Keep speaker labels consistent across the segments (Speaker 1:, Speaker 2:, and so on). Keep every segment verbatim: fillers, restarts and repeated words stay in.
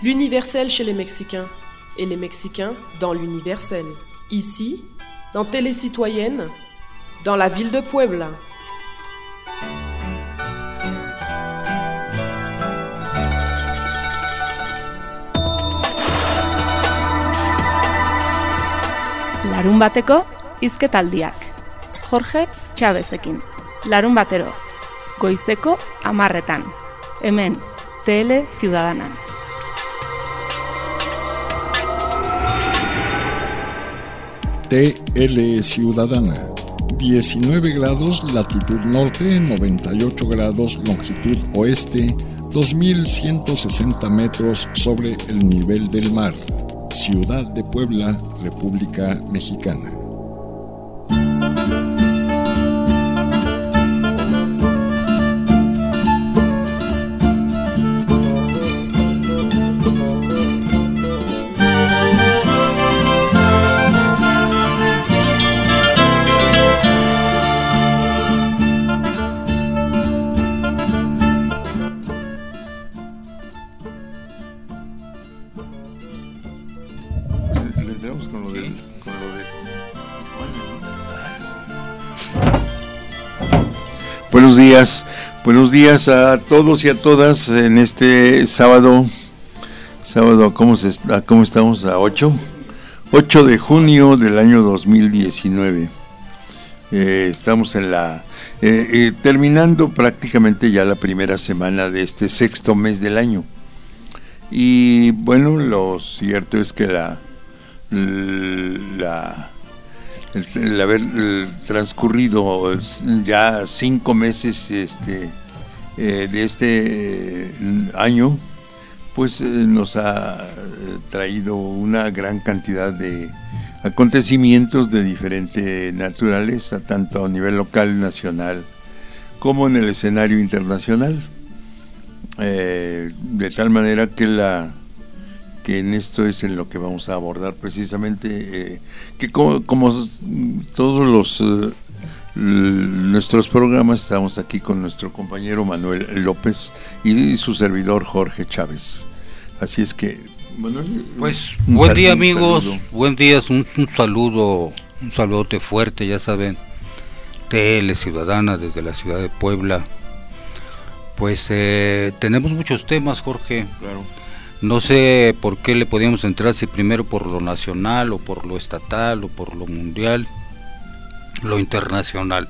Speaker 1: l'universel chez les Mexicains, et les Mexicains dans l'universel. Ici, dans Télé Citoyenne, dans la ville de Puebla.
Speaker 2: Larun bateko hizketaldiak. Jorge Chavezekin. Larun batero. Goizeko hamarretan. Hemen, Tele Ciudadana.
Speaker 3: T L Ciudadana. diecinueve grados latitud norte, noventa y ocho grados longitud oeste, dos mil ciento sesenta metros sobre el nivel del mar. Ciudad de Puebla, República Mexicana.
Speaker 4: Buenos días, buenos días a todos y a todas en este sábado, sábado, ¿cómo, se, cómo estamos? A ocho de junio del año dos mil diecinueve. Eh, estamos en la, eh, eh, terminando prácticamente ya la primera semana de este sexto mes del año. Y bueno, lo cierto es que la, la El, el haber el transcurrido ya cinco meses este, eh, de este año, pues eh, nos ha traído una gran cantidad de acontecimientos de diferente naturaleza, tanto a nivel local, nacional, como en el escenario internacional. Eh, de tal manera que la que en esto es en lo que vamos a abordar precisamente, eh, que como, como todos los eh, nuestros programas, estamos aquí con nuestro compañero Manuel López y, y su servidor Jorge Chávez. Así es que, Manuel,
Speaker 5: pues buen día amigos, buen día, un, un saludo, un saludote fuerte, ya saben, T L Ciudadana desde la ciudad de Puebla. Pues eh, tenemos muchos temas, Jorge.
Speaker 4: Claro.
Speaker 5: No sé por qué le podíamos entrar, si primero por lo nacional o por lo estatal o por lo mundial, lo internacional.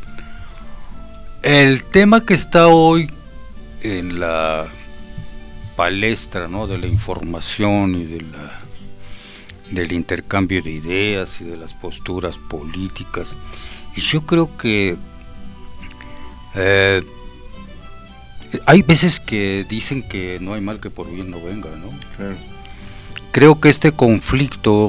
Speaker 5: El tema que está hoy en la palestra, ¿no?, de la información y de la, del intercambio de ideas y de las posturas políticas, y yo creo que eh, hay veces que dicen que no hay mal que por bien no venga, ¿no?
Speaker 4: Claro.
Speaker 5: Creo que este conflicto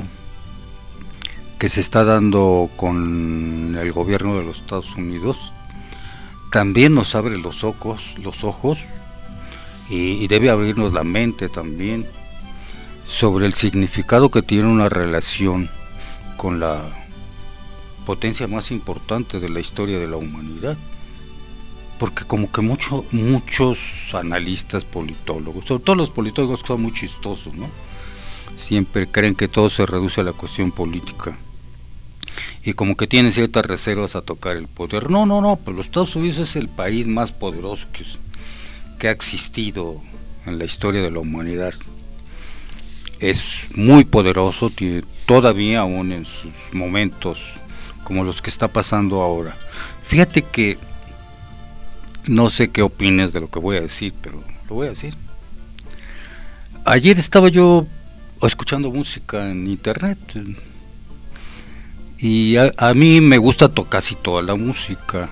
Speaker 5: que se está dando con el gobierno de los Estados Unidos también nos abre los ojos, los ojos y, y debe abrirnos la mente también sobre el significado que tiene una relación con la potencia más importante de la historia de la humanidad. Porque como que mucho, muchos analistas, politólogos, sobre todo los politólogos que son muy chistosos, ¿no?, siempre creen que todo se reduce a la cuestión política y como que tienen ciertas reservas a tocar el poder. No, no, no, pues los Estados Unidos es el país más poderoso que, que ha existido en la historia de la humanidad. Es muy poderoso, tiene, todavía aún en sus momentos como los que está pasando ahora. Fíjate que no sé qué opines de lo que voy a decir, pero lo voy a decir. Ayer estaba yo escuchando música en internet y a, a mí me gusta to- casi toda la música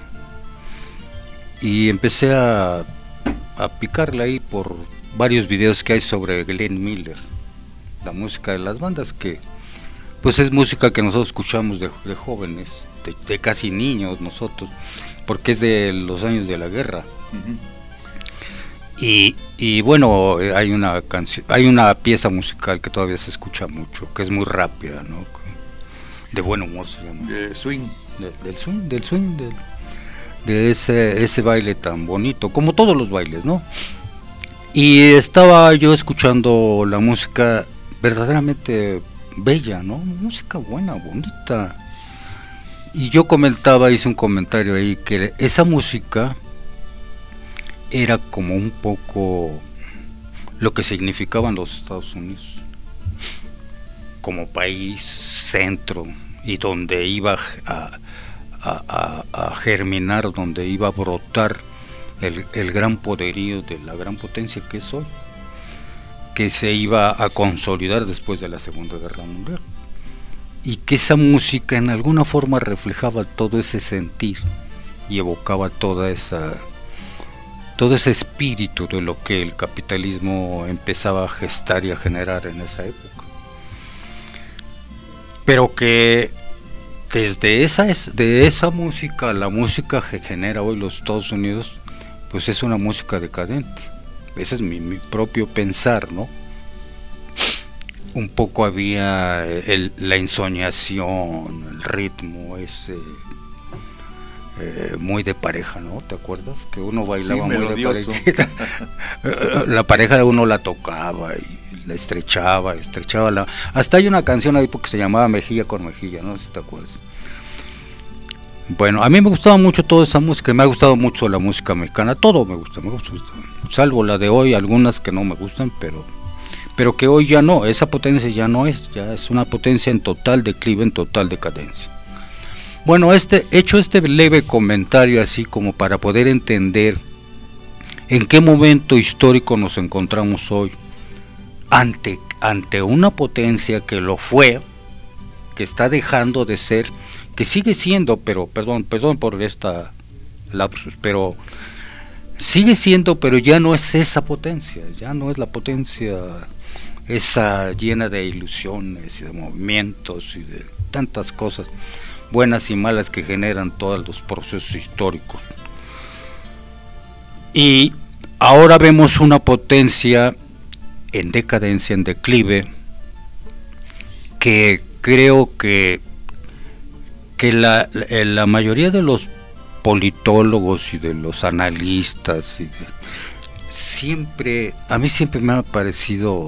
Speaker 5: y empecé a, a picarla ahí por varios videos que hay sobre Glenn Miller, la música de las bandas, que pues es música que nosotros escuchamos de, de jóvenes, de, de casi niños nosotros, porque es de los años de la guerra. Uh-huh. y, y bueno, hay una canción, hay una pieza musical que todavía se escucha mucho, que es muy rápida, ¿no?, de buen humor se llama.
Speaker 4: De swing.
Speaker 5: De, del swing, del swing, del, de ese, ese baile tan bonito, como todos los bailes, ¿no? Y estaba yo escuchando la música verdaderamente bella, ¿no? Música buena, bonita. Y yo comentaba, hice un comentario ahí, que esa música era como un poco lo que significaban los Estados Unidos como país centro, y donde iba a, a, a, a germinar, donde iba a brotar el, el gran poderío de la gran potencia que es hoy, que se iba a consolidar después de la Segunda Guerra Mundial, y que esa música en alguna forma reflejaba todo ese sentir y evocaba toda esa todo ese espíritu de lo que el capitalismo empezaba a gestar y a generar en esa época. Pero que desde esa de esa música, la música que genera hoy los Estados Unidos, pues es una música decadente. Ese es mi, mi propio pensar, ¿no? Un poco había el, la ensoñación, el ritmo ese eh, muy de pareja, ¿no? ¿Te acuerdas? Que uno bailaba sí, muy melodioso. De pareja. La pareja de uno la tocaba y la estrechaba, estrechaba la... Hasta hay una canción ahí que se llamaba Mejilla con Mejilla, no sé si te acuerdas. Bueno, a mí me gustaba mucho toda esa música, me ha gustado mucho la música mexicana, todo me gusta, me gusta, salvo la de hoy, algunas que no me gustan, pero pero que hoy ya no, esa potencia ya no es, ya es una potencia en total declive, en total decadencia. Bueno, este hecho este leve comentario así como para poder entender en qué momento histórico nos encontramos hoy ante ante una potencia que lo fue, que está dejando de ser, que sigue siendo, pero perdón, perdón por esta lapsus, pero sigue siendo, pero ya no es esa potencia, ya no es la potencia esa llena de ilusiones y de movimientos y de tantas cosas buenas y malas que generan todos los procesos históricos. Y ahora vemos una potencia en decadencia, en declive, que creo que que la, la mayoría de los politólogos y de los analistas y de, siempre, a mí siempre me ha parecido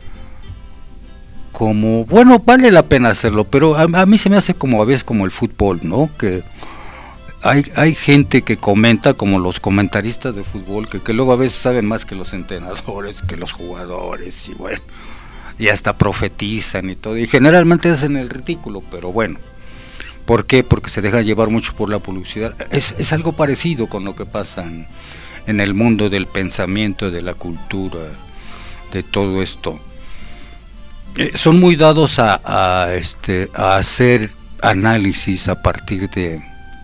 Speaker 5: como, bueno, vale la pena hacerlo, pero a, a mí se me hace como a veces como el fútbol, ¿no? Que hay, hay gente que comenta, como los comentaristas de fútbol, que, que luego a veces saben más que los entrenadores, que los jugadores, y bueno, y hasta profetizan y todo, y generalmente hacen el ridículo, pero bueno. ¿Por qué? Porque se deja llevar mucho por la publicidad. Es, es algo parecido con lo que pasa en, en el mundo del pensamiento, de la cultura, de todo esto. Eh, son muy dados a, a, este, a hacer análisis a partir de,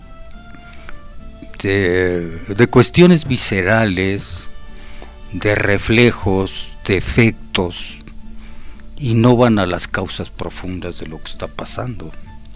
Speaker 5: de, de cuestiones viscerales, de reflejos, de efectos, y no van a las causas profundas de lo que está pasando.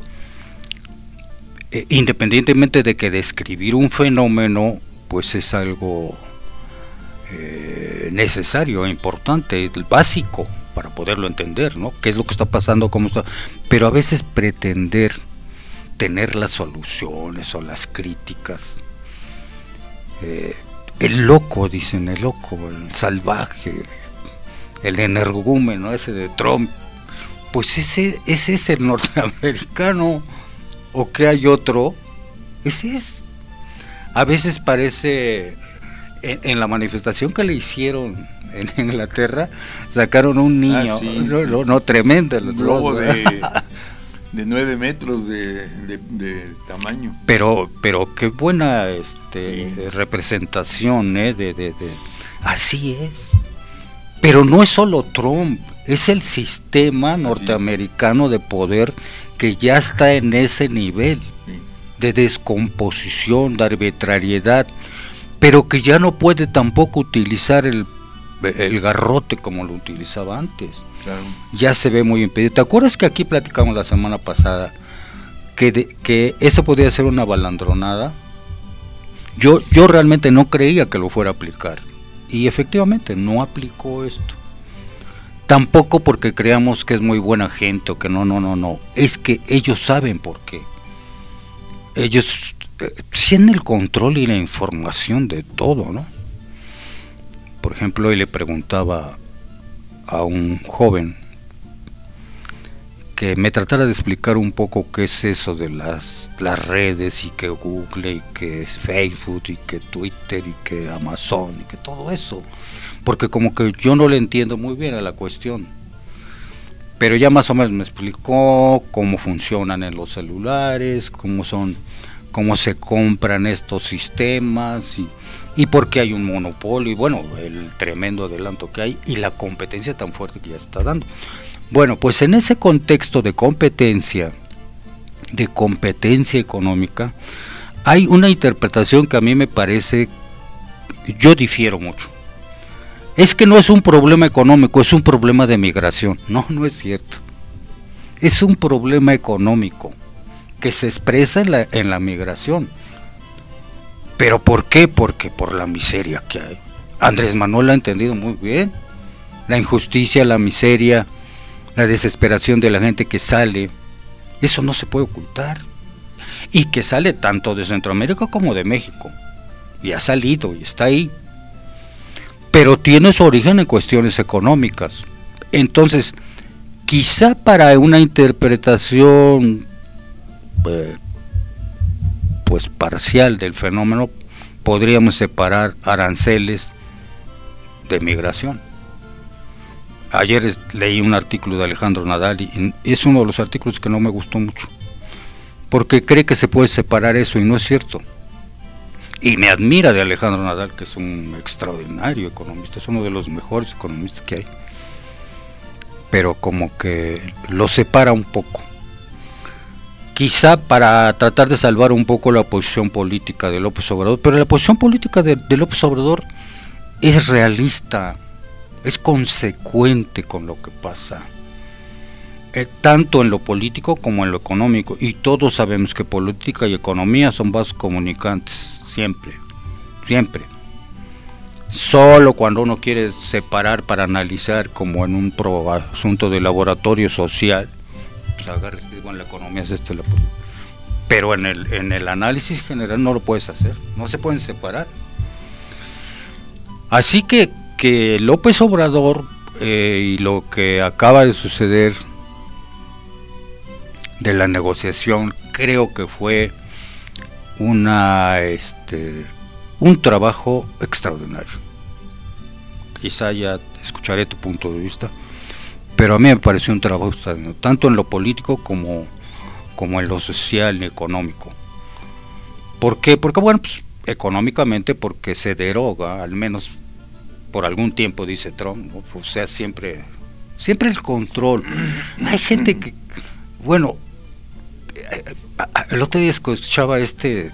Speaker 5: Eh, independientemente de que describir un fenómeno pues es algo eh, necesario, importante, básico para poderlo entender, ¿no? ¿Qué es lo que está pasando? ¿Cómo está? Pero a veces pretender tener las soluciones o las críticas, eh, el loco, dicen, el loco, el salvaje, el energúmeno ese de Trump, pues ese, ese es el norteamericano. ¿O que hay otro? Ese es. A veces parece, en, en la manifestación que le hicieron en Inglaterra, sacaron un niño, ah, sí, no, sí, no, no, tremendo,
Speaker 4: un globo de, de nueve metros de, de, de tamaño.
Speaker 5: Pero, pero qué buena este sí. representación, ¿eh? de, de, de, así es. Pero no es solo Trump, es el sistema norteamericano de poder que ya está en ese nivel de descomposición, de arbitrariedad, pero que ya no puede tampoco utilizar el, el garrote como lo utilizaba antes. Claro. Ya se ve muy impedido. ¿Te acuerdas que aquí platicamos la semana pasada que, de, que eso podía ser una balandronada? Yo, yo realmente no creía que lo fuera a aplicar, y efectivamente no aplicó esto. Tampoco porque creamos que es muy buena gente o que no, no, no, no. Es que ellos saben por qué. Ellos eh, tienen el control y la información de todo, ¿no? por ejemplo, hoy le preguntaba a un joven que me tratara de explicar un poco qué es eso de las, las redes, y que Google, y que Facebook, y que Twitter, y que Amazon, y que todo eso, porque como que yo no le entiendo muy bien a la cuestión, pero ya más o menos me explicó cómo funcionan en los celulares, cómo son, cómo se compran estos sistemas, y, y por qué hay un monopolio, y bueno, el tremendo adelanto que hay, y la competencia tan fuerte que ya está dando. Bueno, pues en ese contexto de competencia, de competencia económica, hay una interpretación que a mí me parece, yo difiero mucho. Es que no es un problema económico, es un problema de migración. No, no es cierto. Es un problema económico que se expresa en la, en la migración. ¿Pero por qué? Porque por la miseria que hay. Andrés Manuel lo ha entendido muy bien. La injusticia, la miseria, la desesperación de la gente que sale, eso no se puede ocultar, y que sale tanto de Centroamérica como de México, y ha salido y está ahí, pero tiene su origen en cuestiones económicas. Entonces, quizá para una interpretación eh, pues parcial del fenómeno, podríamos separar aranceles de migración. Ayer leí un artículo de Alejandro Nadal y es uno de los artículos que no me gustó mucho, porque cree que se puede separar eso, y no es cierto. Y me admira de Alejandro Nadal, que es un extraordinario economista, es uno de los mejores economistas que hay, pero como que lo separa un poco, quizá para tratar de salvar un poco la posición política de López Obrador, pero la posición política de, de López Obrador es realista, es consecuente con lo que pasa, eh, tanto en lo político como en lo económico, y todos sabemos que política y economía son vasos comunicantes, siempre, siempre. Solo cuando uno quiere separar para analizar, como en un pro asunto de laboratorio social, pues agarres, digo, en la economía es esto, la política. Pero en el, en el análisis general no lo puedes hacer, no se pueden separar. Así que que López Obrador eh, y lo que acaba de suceder de la negociación, creo que fue una este un trabajo extraordinario. Quizá ya escucharé tu punto de vista, pero a mí me pareció un trabajo extraordinario, tanto en lo político como, como en lo social y económico. ¿Por qué? Porque bueno, pues, económicamente porque se deroga, al menos por algún tiempo, dice Trump, ¿no? O sea, siempre siempre el control. Hay gente que, bueno, el otro día escuchaba este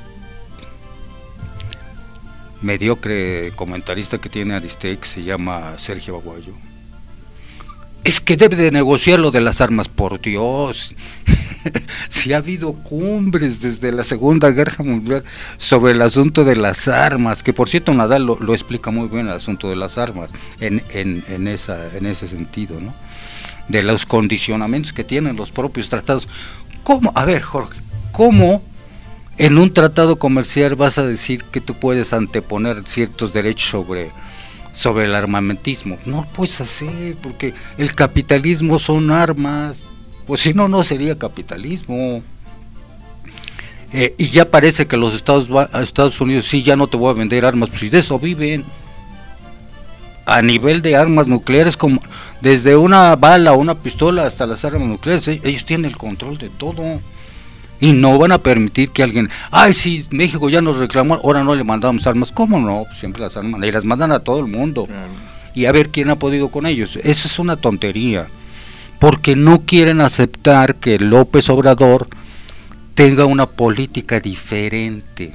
Speaker 5: mediocre comentarista que tiene Aristegui, que se llama Sergio Aguayo. Es que debe de negociar lo de las armas, por Dios. Si ha habido cumbres desde la Segunda Guerra Mundial sobre el asunto de las armas, que por cierto Nadal lo, lo explica muy bien, el asunto de las armas, en, en, en, esa, en ese sentido, ¿no? De los condicionamientos que tienen los propios tratados. ¿Cómo? A ver, Jorge, ¿cómo en un tratado comercial vas a decir que tú puedes anteponer ciertos derechos sobre... sobre el armamentismo? No lo puedes hacer, porque el capitalismo son armas, pues si no, no sería capitalismo. Eh, y ya parece que los Estados, Estados Unidos, sí, ya no te voy a vender armas, pues si de eso viven. A nivel de armas nucleares, como desde una bala o una pistola hasta las armas nucleares, ellos tienen el control de todo. Y no van a permitir que alguien, ay, sí, México ya nos reclamó, ahora no le mandamos armas. ¿Cómo no? Pues siempre las armas, y las mandan a todo el mundo. Claro. Y a ver quién ha podido con ellos. Eso es una tontería, porque no quieren aceptar que López Obrador tenga una política diferente.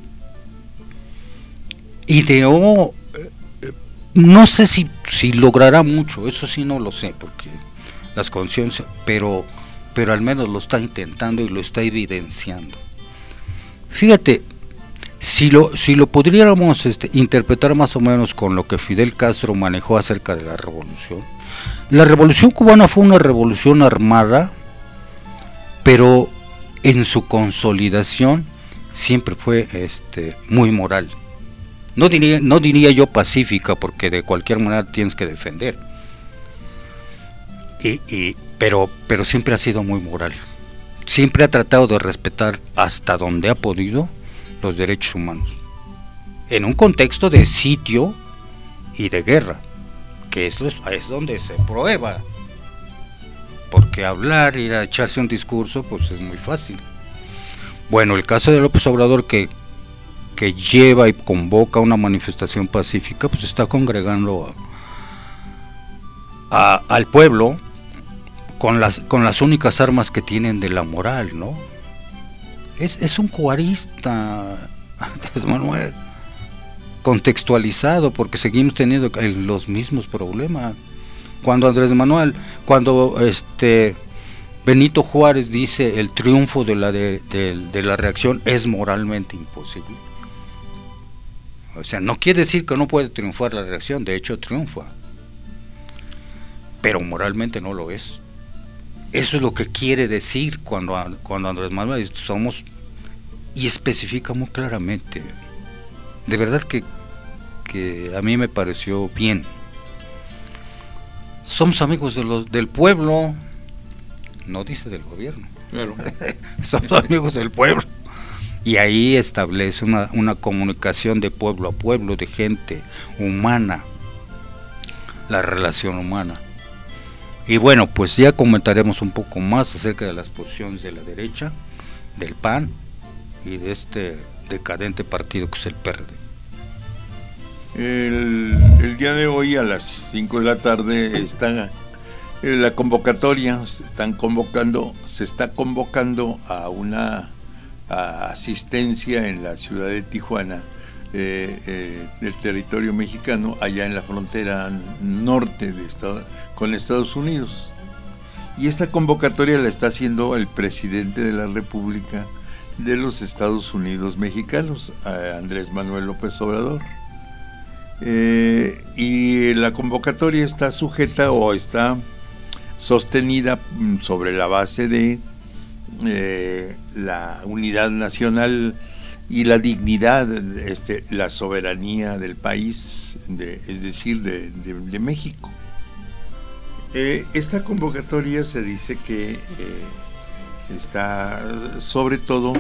Speaker 5: Ideó, no sé si, si logrará mucho, eso sí no lo sé, porque las condiciones, pero... pero al menos lo está intentando y lo está evidenciando. Fíjate, si lo si lo pudiéramos este, interpretar más o menos con lo que Fidel Castro manejó acerca de la revolución, la revolución cubana fue una revolución armada, pero en su consolidación siempre fue este muy moral. no diría, no diría yo pacífica, porque de cualquier manera tienes que defender, y, y, pero, pero siempre ha sido muy moral, siempre ha tratado de respetar hasta donde ha podido los derechos humanos, en un contexto de sitio y de guerra, que es, los, es donde se prueba, porque hablar, ir a echarse un discurso, pues es muy fácil. Bueno, el caso de López Obrador, que, que lleva y convoca una manifestación pacífica, pues está congregando a, a, al pueblo con las, con las únicas armas que tienen de la moral, ¿no? Es, es un cuarista, Andrés Manuel, contextualizado, porque seguimos teniendo los mismos problemas. Cuando Andrés Manuel, cuando este Benito Juárez dice el triunfo de la de, de, de la reacción es moralmente imposible, o sea, no quiere decir que no puede triunfar la reacción, de hecho triunfa, pero moralmente no lo es. Eso es lo que quiere decir cuando, cuando Andrés Manuel somos, y especifica muy claramente. De verdad que, que a mí me pareció bien. Somos amigos de los, del pueblo, no dice del gobierno, claro. Somos amigos del pueblo, y ahí establece una, una comunicación de pueblo a pueblo, de gente humana, la relación humana. Y bueno, pues ya comentaremos un poco más acerca de las posiciones de la derecha, del P A N y de este decadente partido que es el P R D.
Speaker 4: El, el día de hoy a las cinco de la tarde está eh, la convocatoria, se están convocando, se está convocando a una a asistencia en la ciudad de Tijuana, eh, eh, del territorio mexicano, allá en la frontera norte de Estado, con Estados Unidos. Y esta convocatoria la está haciendo el presidente de la República de los Estados Unidos mexicanos, Andrés Manuel López Obrador. Eh, y la convocatoria está sujeta o está sostenida sobre la base de eh, la unidad nacional y la dignidad, este, la soberanía del país, de, es decir, de, de, de México. Eh, esta convocatoria se dice que eh, está sobre todo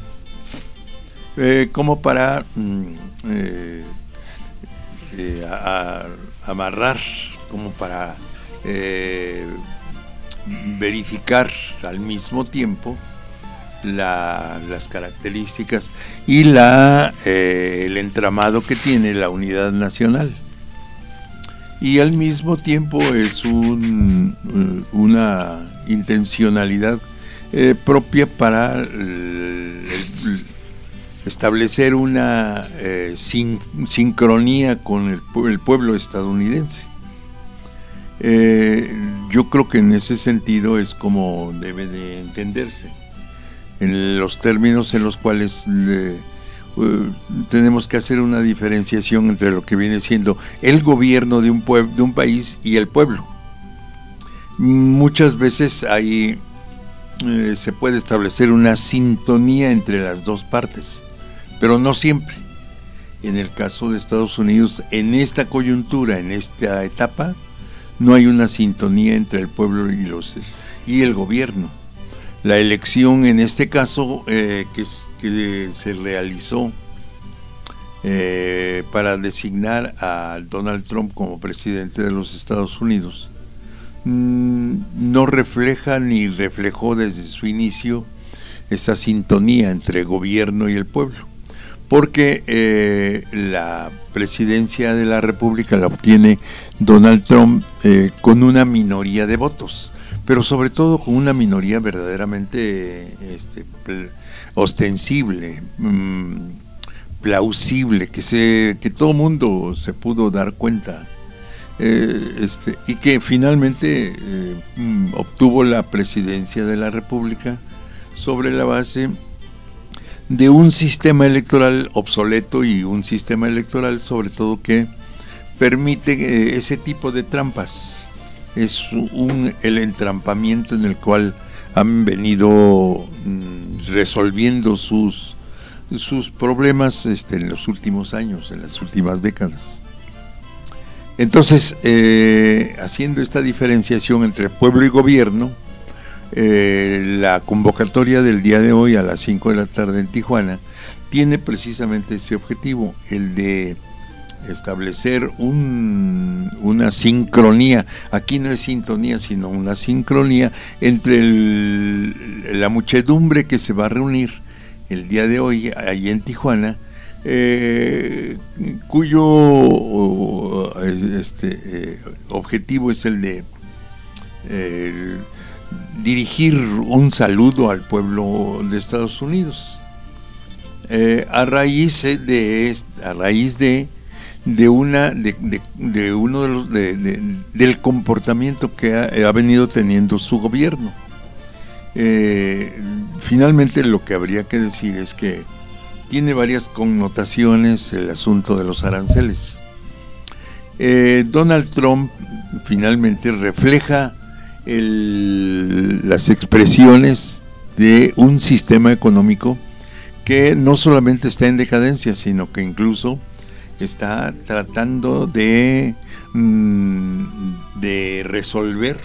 Speaker 4: eh, como para mm, eh, Eh, a, a amarrar, como para eh, verificar al mismo tiempo la, las características y la eh, el entramado que tiene la unidad nacional, y al mismo tiempo es un, una intencionalidad eh, propia para el, el, establecer una eh, sin, sincronía con el, el pueblo estadounidense. Eh, yo creo que en ese sentido es como debe de entenderse, en los términos en los cuales le, uh, tenemos que hacer una diferenciación entre lo que viene siendo el gobierno de un pueblo, de un país, y el pueblo. Muchas veces ahí eh, se puede establecer una sintonía entre las dos partes, pero no siempre. En el caso de Estados Unidos, en esta coyuntura, en esta etapa, no hay una sintonía entre el pueblo y, los, y el gobierno. La elección en este caso eh, que, que se realizó eh, para designar a Donald Trump como presidente de los Estados Unidos mmm, no refleja ni reflejó desde su inicio esa sintonía entre el gobierno y el pueblo, porque eh, la presidencia de la República la obtiene Donald Trump eh, con una minoría de votos, pero sobre todo con una minoría verdaderamente este, ostensible, mmm, plausible, que se que todo mundo se pudo dar cuenta, eh, este, y que finalmente eh, obtuvo la presidencia de la República sobre la base de un sistema electoral obsoleto y un sistema electoral sobre todo que permite eh, ese tipo de trampas. Es un, el entrampamiento en el cual han venido mm, resolviendo sus sus problemas este, en los últimos años, en las últimas décadas. Entonces, eh, haciendo esta diferenciación entre pueblo y gobierno, eh, la convocatoria del día de hoy a las cinco de la tarde en Tijuana tiene precisamente ese objetivo, el de establecer un, una sincronía. Aquí no es sintonía, sino una sincronía entre el, la muchedumbre que se va a reunir el día de hoy allí en Tijuana, eh, cuyo este, eh, objetivo es el de eh, dirigir un saludo al pueblo de Estados Unidos, eh, a raíz de a raíz de de una de, de, de uno de los de, de, del comportamiento que ha, ha venido teniendo su gobierno. Eh, finalmente, lo que habría que decir es que tiene varias connotaciones el asunto de los aranceles. Eh, Donald Trump finalmente refleja el, las expresiones de un sistema económico que no solamente está en decadencia, sino que incluso está tratando de, de resolver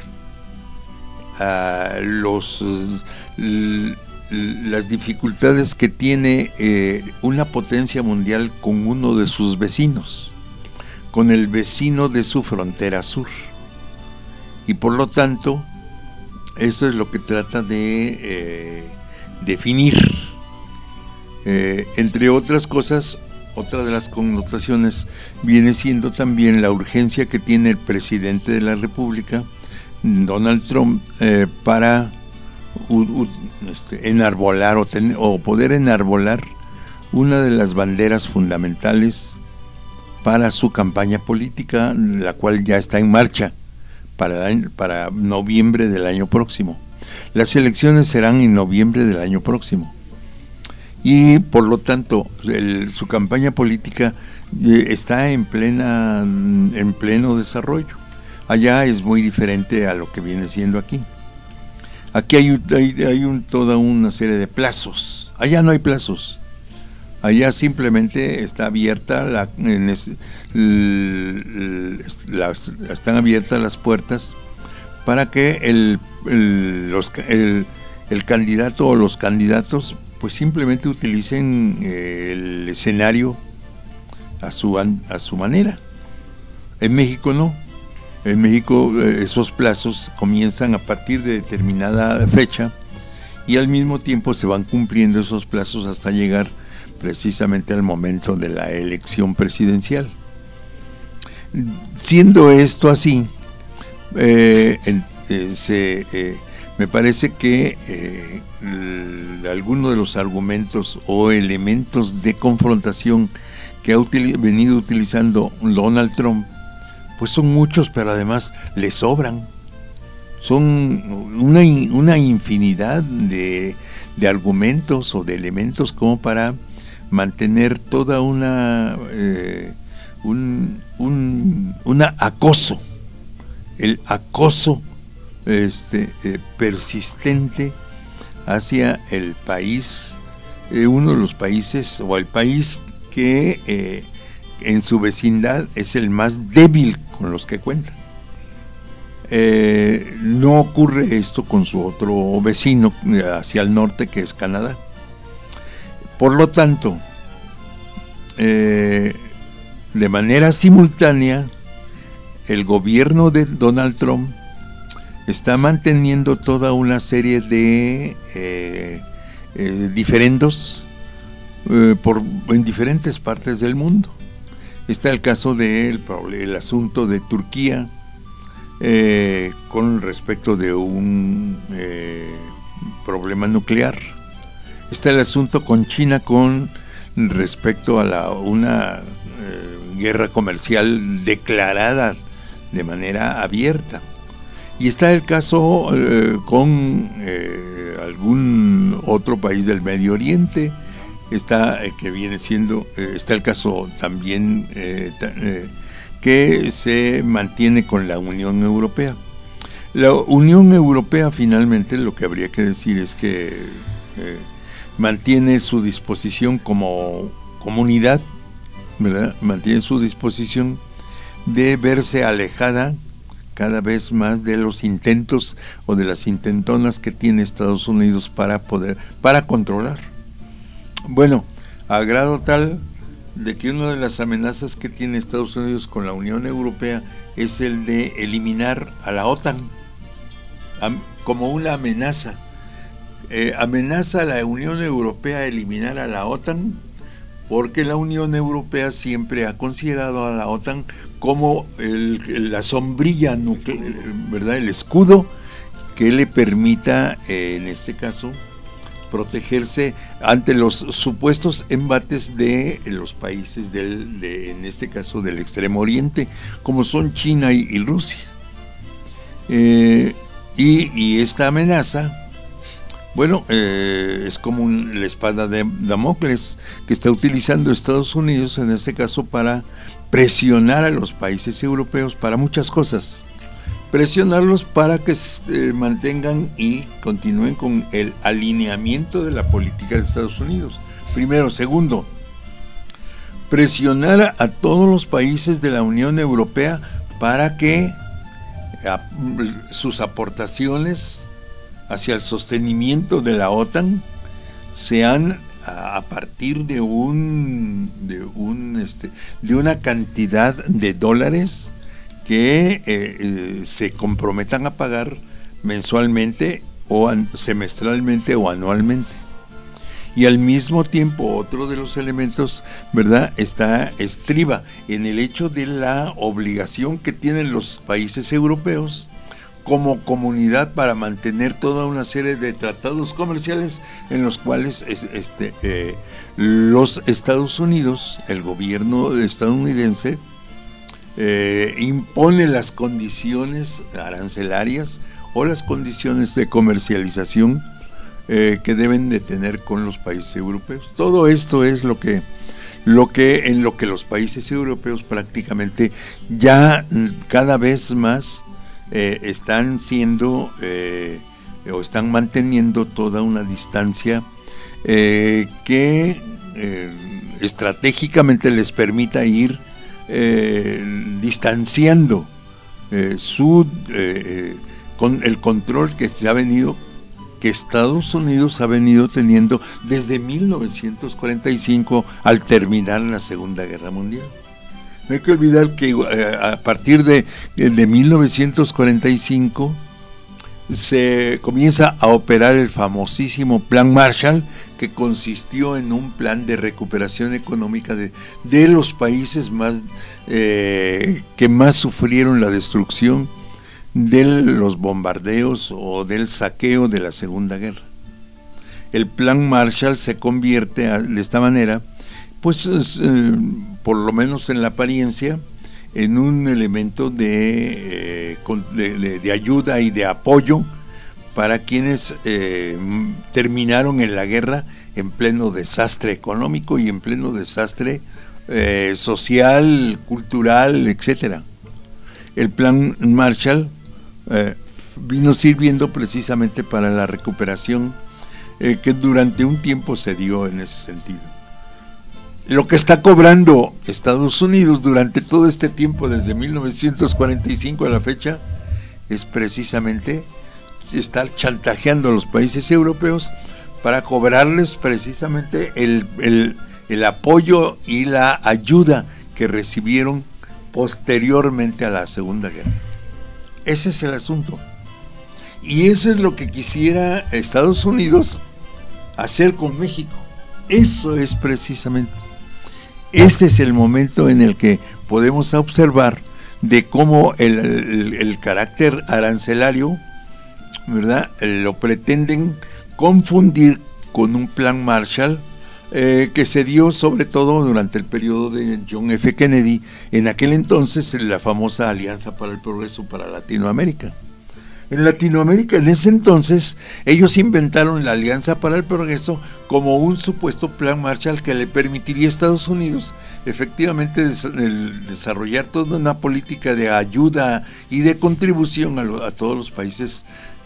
Speaker 4: uh, los, l, las dificultades que tiene eh, una potencia mundial con uno de sus vecinos, con el vecino de su frontera sur. Y por lo tanto, esto es lo que trata de eh, definir. Eh, entre otras cosas, otra de las connotaciones viene siendo también la urgencia que tiene el presidente de la República, Donald Trump, eh, para u, u, este, enarbolar o, ten, o poder enarbolar una de las banderas fundamentales para su campaña política, la cual ya está en marcha para, para noviembre del año próximo. Las elecciones serán en noviembre del año próximo. Y por lo tanto el, su campaña política eh, está en plena en pleno desarrollo. Allá es muy diferente a lo que viene siendo aquí. Aquí hay, hay, hay un, toda una serie de plazos. Allá no hay plazos. Allá simplemente está abierta la, en es, l, las, están abiertas las puertas para que el, el, los, el, el candidato o los candidatos pues simplemente utilicen eh, el escenario a su, a su manera. En México no. En México eh, esos plazos comienzan a partir de determinada fecha y al mismo tiempo se van cumpliendo esos plazos hasta llegar precisamente al momento de la elección presidencial. Siendo esto así, eh, en, eh, se... Eh, me parece que eh, algunos de los argumentos o elementos de confrontación que ha util- venido utilizando Donald Trump, pues son muchos, pero además le sobran. Son una, una infinidad de, de argumentos o de elementos como para mantener toda una eh, un, un una acoso, el acoso Este, eh, persistente hacia el país, eh, uno de los países o el país que eh, en su vecindad es el más débil con los que cuenta. Eh, no ocurre esto con su otro vecino hacia el norte, que es Canadá. Por lo tanto, eh, de manera simultánea, el gobierno de Donald Trump está manteniendo toda una serie de eh, eh, diferendos eh, por, en diferentes partes del mundo. Está el caso del el asunto de Turquía eh, con respecto de un eh, problema nuclear. Está el asunto con China con respecto a la, una eh, guerra comercial declarada de manera abierta. Y está el caso eh, con eh, algún otro país del Medio Oriente, está eh, que viene siendo, eh, está el caso también eh, ta, eh, que se mantiene con la Unión Europea. La Unión Europea finalmente lo que habría que decir es que eh, mantiene su disposición como comunidad, ¿verdad? Mantiene su disposición de verse alejada cada vez más de los intentos o de las intentonas que tiene Estados Unidos para poder, para controlar. Bueno, a grado tal de que una de las amenazas que tiene Estados Unidos con la Unión Europea es el de eliminar a la OTAN como una amenaza. Eh, amenaza a la Unión Europea a eliminar a la OTAN porque la Unión Europea siempre ha considerado a la OTAN como el, la sombrilla nuclear, ¿verdad? El escudo que le permita, eh, en este caso, protegerse ante los supuestos embates de los países del, de, en este caso del Extremo Oriente, como son China y, y Rusia. Eh, y, y esta amenaza, bueno, eh, es como un, la espada de Damocles que está utilizando Estados Unidos en este caso para presionar a los países europeos para muchas cosas. Presionarlos para que eh, mantengan y continúen con el alineamiento de la política de Estados Unidos. Primero. Segundo, presionar a, a todos los países de la Unión Europea para que a, sus aportaciones hacia el sostenimiento de la OTAN sean a, a partir de un de un este de una cantidad de dólares que eh, eh, se comprometan a pagar mensualmente o an, semestralmente o anualmente. Y al mismo tiempo otro de los elementos, ¿verdad?, está estriba en el hecho de la obligación que tienen los países europeos como comunidad para mantener toda una serie de tratados comerciales en los cuales este, eh, los Estados Unidos, el gobierno estadounidense, eh, impone las condiciones arancelarias o las condiciones de comercialización eh, que deben de tener con los países europeos. Todo esto es lo que, lo que en lo que los países europeos prácticamente ya cada vez más Eh, están siendo eh, o están manteniendo toda una distancia eh, que eh, estratégicamente les permita ir eh, distanciando eh, su eh, con el control que se ha venido que Estados Unidos ha venido teniendo desde mil novecientos cuarenta y cinco al terminar la Segunda Guerra Mundial. No hay que olvidar que eh, a partir de, de mil novecientos cuarenta y cinco se comienza a operar el famosísimo Plan Marshall, que consistió en un plan de recuperación económica de, de los países más eh, que más sufrieron la destrucción de los bombardeos o del saqueo de la Segunda Guerra. El Plan Marshall se convierte a, de esta manera, pues eh, por lo menos en la apariencia, en un elemento de, eh, de, de, de ayuda y de apoyo para quienes eh, terminaron en la guerra en pleno desastre económico y en pleno desastre eh, social, cultural, etcétera. El Plan Marshall eh, vino sirviendo precisamente para la recuperación eh, que durante un tiempo se dio en ese sentido. Lo que está cobrando Estados Unidos durante todo este tiempo, desde mil novecientos cuarenta y cinco a la fecha, es precisamente estar chantajeando a los países europeos para cobrarles precisamente el, el, el apoyo y la ayuda que recibieron posteriormente a la Segunda Guerra. Ese es el asunto. Y eso es lo que quisiera Estados Unidos hacer con México. Eso es precisamente. Este es el momento en el que podemos observar de cómo el, el, el carácter arancelario, ¿verdad?, lo pretenden confundir con un plan Marshall eh, que se dio sobre todo durante el periodo de John F. Kennedy, en aquel entonces la famosa Alianza para el Progreso para Latinoamérica. En Latinoamérica, en ese entonces, ellos inventaron la Alianza para el Progreso como un supuesto plan Marshall que le permitiría a Estados Unidos efectivamente des- desarrollar toda una política de ayuda y de contribución a, lo, a todos los países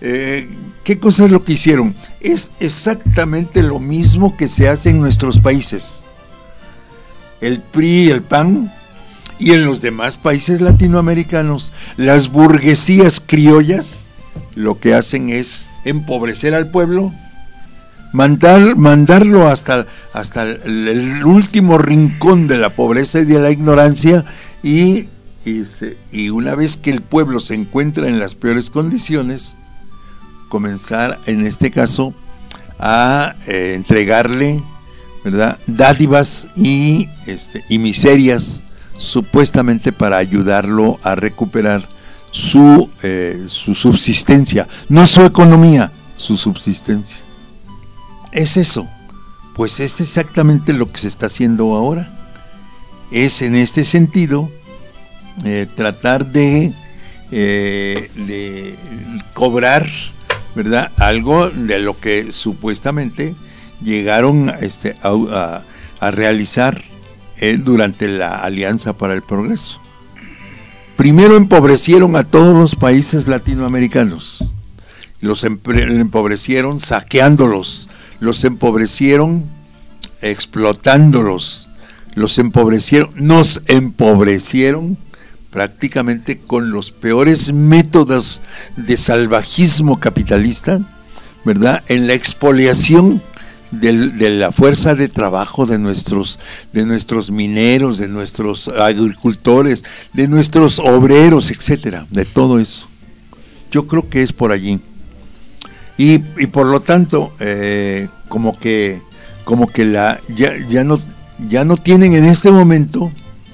Speaker 4: Eh, ¿Qué cosa es lo que hicieron? Es exactamente lo mismo que se hace en nuestros países. El P R I, el P A N, y en los demás países latinoamericanos, las burguesías criollas lo que hacen es empobrecer al pueblo, mandar, mandarlo hasta, hasta el, el último rincón de la pobreza y de la ignorancia, y, y, se, y una vez que el pueblo se encuentra en las peores condiciones, comenzar en este caso a eh, entregarle, ¿verdad?, dádivas y, este, y miserias, supuestamente para ayudarlo a recuperar su, eh, su subsistencia, no su economía, su subsistencia. Es eso, pues es exactamente lo que se está haciendo ahora. Es en este sentido eh, tratar de, eh, de cobrar, ¿verdad?, algo de lo que supuestamente llegaron este, a, a, a realizar eh, durante la Alianza para el Progreso. Primero empobrecieron a todos los países latinoamericanos, los empobrecieron saqueándolos, los empobrecieron explotándolos, los empobrecieron, nos empobrecieron prácticamente con los peores métodos de salvajismo capitalista, ¿verdad?, en la expoliación de, de la fuerza de trabajo de nuestros, de nuestros mineros, de nuestros agricultores, de nuestros obreros, etcétera, de todo eso. Yo creo que es por allí. Y, y por lo tanto, eh, como que, como que la, ya, ya no, ya no tienen en este momento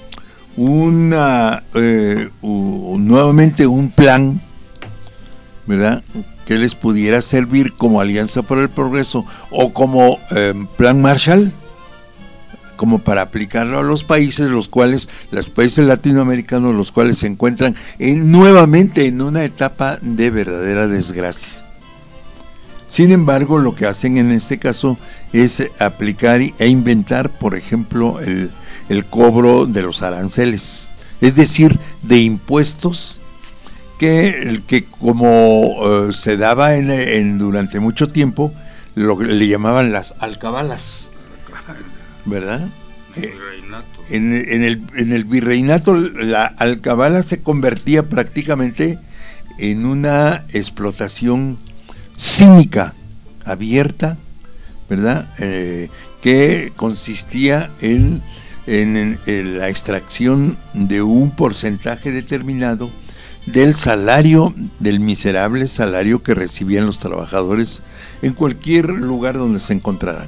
Speaker 4: una, eh, uh, nuevamente un plan, ¿verdad?, que les pudiera servir como Alianza para el Progreso o como eh, Plan Marshall, como para aplicarlo a los países, los cuales, los países latinoamericanos, los cuales se encuentran en, nuevamente en una etapa de verdadera desgracia. Sin embargo, lo que hacen en este caso es aplicar e inventar, por ejemplo, el, el cobro de los aranceles, es decir, de impuestos que, que como uh, se daba en, en durante mucho tiempo, lo que le llamaban las alcabalas, ¿verdad? Eh, en, en, el, en el virreinato la alcabala se convertía prácticamente en una explotación cínica, abierta, ¿verdad?, eh, que consistía en, en, en, en la extracción de un porcentaje determinado del salario, del miserable salario que recibían los trabajadores en cualquier lugar donde se encontraran.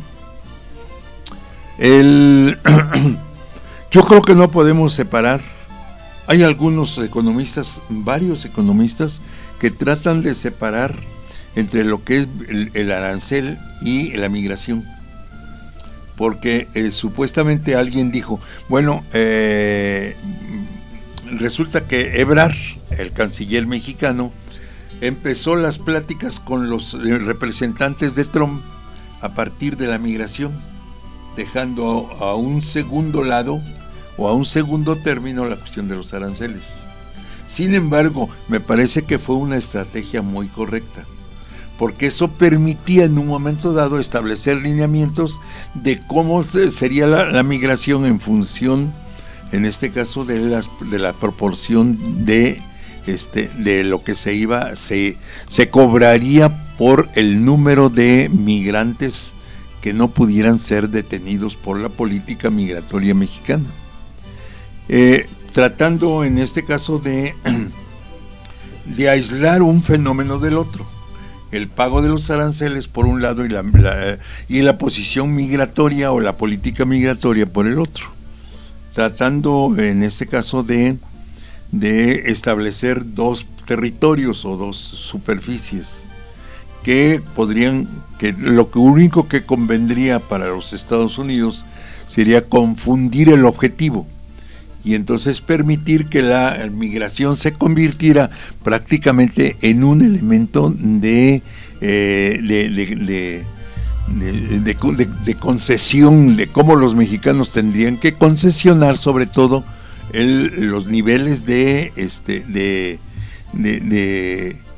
Speaker 4: El, yo creo que no podemos separar. Hay algunos economistas, varios economistas, que tratan de separar entre lo que es el, el arancel y la migración, porque eh, supuestamente alguien dijo, bueno, eh, resulta que Ebrard, el canciller mexicano, empezó las pláticas con los representantes de Trump a partir de la migración, dejando a, a un segundo lado o a un segundo término la cuestión de los aranceles. Sin embargo, me parece que fue una estrategia muy correcta, porque eso permitía en un momento dado establecer lineamientos de cómo sería la, la migración en función, en este caso, de, las, de la proporción de, este, de lo que se iba, se, se cobraría por el número de migrantes que no pudieran ser detenidos por la política migratoria mexicana. Eh, tratando en este caso de, de aislar un fenómeno del otro, el pago de los aranceles por un lado y la, la, y la posición migratoria o la política migratoria por el otro, tratando en este caso de, de establecer dos territorios o dos superficies que podrían, que lo único que convendría para los Estados Unidos sería confundir el objetivo y entonces permitir que la migración se convirtiera prácticamente en un elemento de, eh, de, de, de, de, de, de, de concesión, de cómo los mexicanos tendrían que concesionar sobre todo el, los niveles de, este, de, de, de,